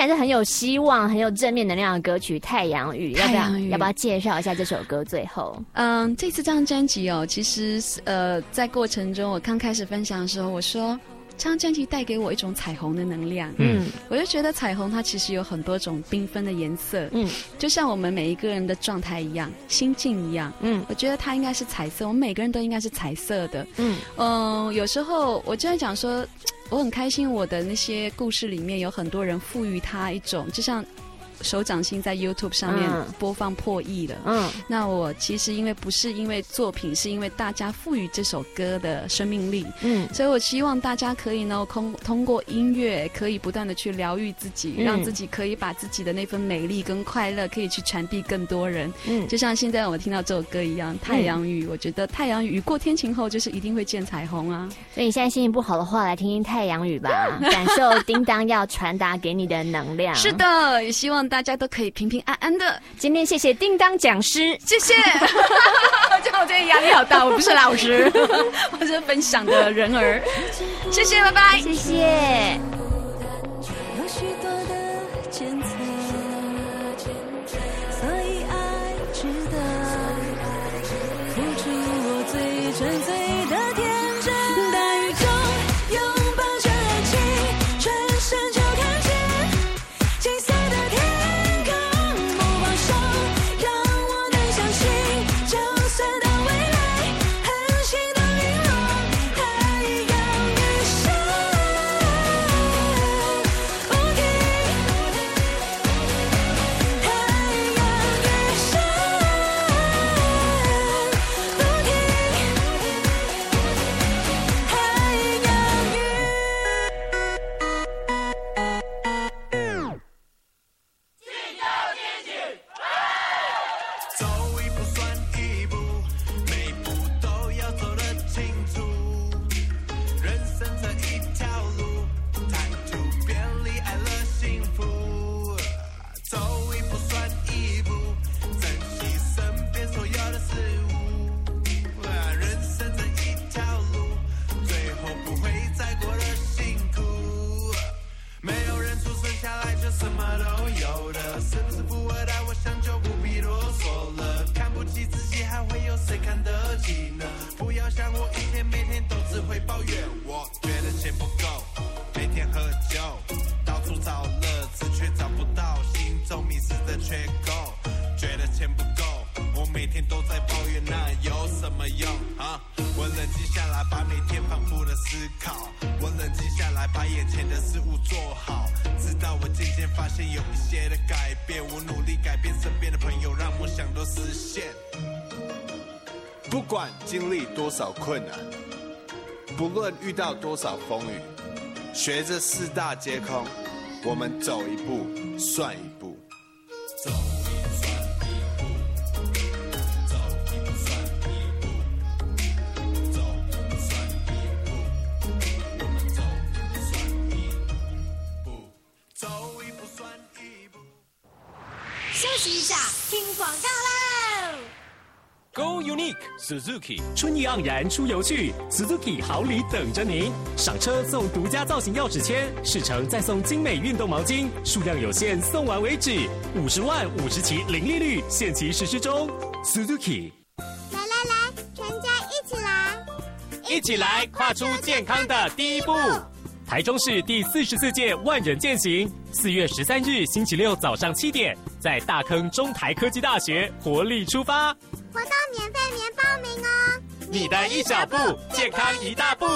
起来是很有希望、很有正面能量的歌曲《太阳雨》，要不要要不要介绍一下这首歌？最后， 嗯，这次这张专辑哦，其实呃，在过程中我刚开始分享的时候，我说。这张专辑带给我一种彩虹的能量，嗯，我就觉得彩虹它其实有很多种缤纷的颜色，嗯，就像我们每一个人的状态一样，心境一样，嗯，我觉得它应该是彩色，我们每个人都应该是彩色的，嗯嗯、呃，有时候我就在讲说，我很开心我的那些故事里面有很多人赋予它一种，就像。手掌心在 YouTube 上面播放破亿了，嗯，那我其实因为不是因为作品，是因为大家赋予这首歌的生命力，嗯，所以我希望大家可以呢通通过音乐，可以不断的去疗愈自己，嗯，让自己可以把自己的那份美丽跟快乐可以去传递更多人，嗯，就像现在我听到这首歌一样，太阳雨，嗯，我觉得太阳雨过天晴后就是一定会见彩虹啊， 所以你现在心情不好的话，来听听太阳雨吧，感受叮当要传达给你的能量。 是的，也希望大家都可以平平安安的。 今天谢谢叮当讲师， 谢谢。这样我今天压力好大，我不是老师，我是分享的人儿。谢谢，拜拜。 谢谢。 有许多的检测，所以爱值得付出我最纯粹的天真。大雨中拥抱着爱情，转身就看见金色的天空，不放手，让我能相信，就算到未来恒星都陨落，太阳雨下不停，太阳雨下不停，太阳雨。 走一步算一步，每步都要走得清楚。人生这一条路，贪图便利，爱乐幸福。走一步算一步，珍惜身边所有的事物。人生这一条路，最后不会再过得辛苦。没有人出生下来就什么都有的，是不是富二代？我想就不必啰嗦了。看不起自己，还会有谁看得起呢？不要像我一天每天都只会抱怨，我觉得钱不够，每天喝酒，到处找乐子，却找不到心中迷失的缺口。觉得钱不够，我每天都在抱怨，那有什么用啊？我冷静下来，把每天反复的思考，我冷静下来，把眼前的事物做好，直到我渐渐发现有一些的改变，我努力改变身边的朋友，让梦想都实现。不管经历多少困难，不论遇到多少风雨，学着四大皆空，我们走一步算一步。走一步算一步，走一步算一步，走一步算一步，我们走一步算一步，走一步算一步。 休息一下，听广告喽。 Go Unique Suzuki 春意盎然出游去 ，Suzuki 好礼等着您！上车送独家造型钥匙签，试乘再送精美运动毛巾，数量有限，送完为止。五十万五十期零利率，限期实施中。Suzuki， 来来来，全家一起来， 一起来跨出健康的第一步。台中市第四十四届万人健行，四月十三日星期六早上七点，在大坑中台科技大学活力出发。 活动免费免报名哦！ 你的一小步，健康一大步。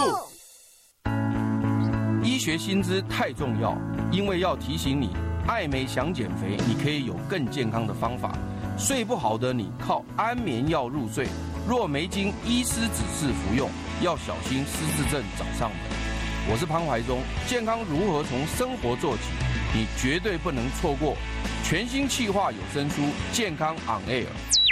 医学薪资太重要，因为要提醒你，爱美想减肥，你可以有更健康的方法。睡不好的你靠安眠药入睡，若没经医师指示服用，要小心失智症找上门。我是潘怀忠，健康如何从生活做起？你绝对不能错过全新企划有声书《健康 on air》。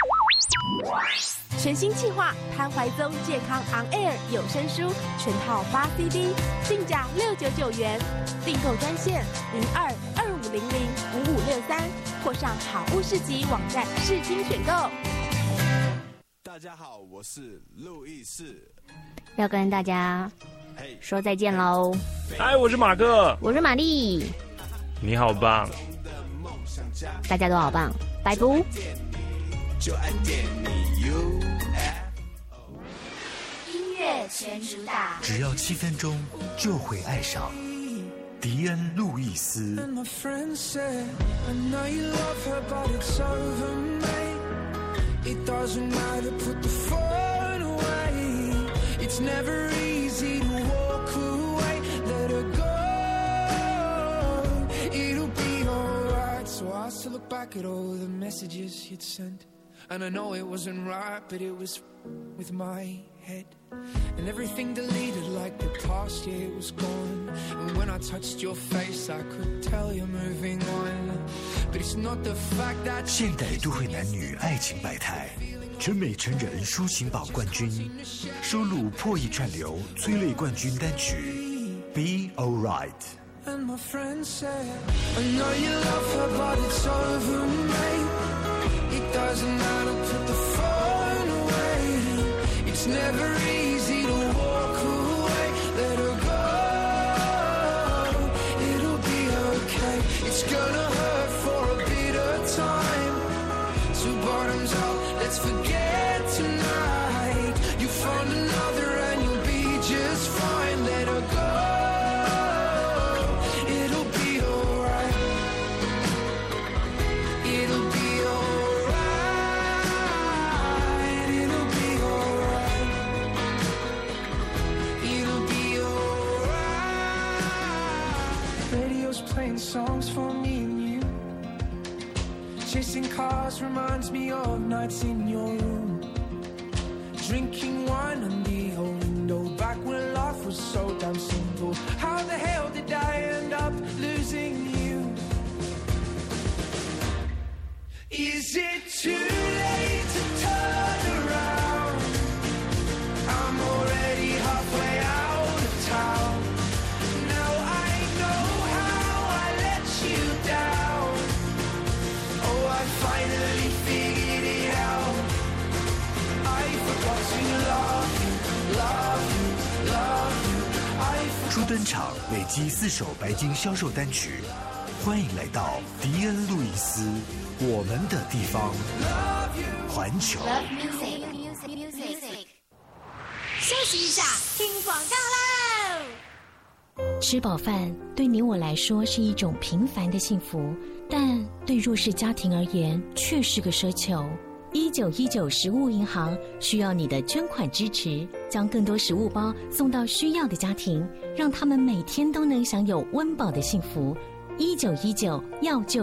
全新企划潘怀宗健康 on air 有声书全套八 C D， 定价六九九元，订购专线零二二五零零五五六三，或上好物市集网站视听选购。 大家好，我是路易士， 要跟大家说再见喽。 嗨，我是马哥， 我是玛丽。 你好棒， 大家都好棒，拜拜。 就爱点你 U F O。 音乐全主打， 只要七分钟就会爱上迪恩·路易斯。 And my friend said, I know you love her, but it's over, mate. It doesn't matter, put the phone away. It's never easy to walk away. Let her go, it'll be alright. So I still look back at all the messages you'd sent. And I know it wasn't right, but it was with my head. And everything deleted like the past year was gone. And when I touched your face, I could tell you're moving on. But it's not the fact that 现代都会男女爱情百态，全美成人抒情榜冠军，收录破亿串流催泪冠军单曲《Be Alright》。 And my friend said, I know you love her, but it's over, mate. It doesn't matter, put the phone away. It's never easy to walk away. Let her go, it'll be okay. It's gonna hurt for a bit of time. So bottoms up, let's forget tonight. You found another and you'll be just fine. Let her go, it'll be alright. It'll be alright. It'll be alright. It'll be alright. Radio's playing songs for me and you. Chasing cars reminds me of nights in your room. Drinking wine on the old window, back when life was so damn simple. How the hell did I end up losing you? Is it too late to turn around? I'm already halfway out of town. Now I know how I let you down. Oh, I finally figured it out. I forgot to love you, love you, love you. I 初登场累积四首白金销售单曲，欢迎来到迪恩·路易斯，我们的地方，环球。 Love music, music, music. 休息一下，听广告喽。 吃饱饭对你我来说是一种平凡的幸福，但对弱势家庭而言却是个奢求。一九一九食物银行需要你的捐款支持，将更多食物包送到需要的家庭，让他们每天都能享有温饱的幸福。一九一九要救。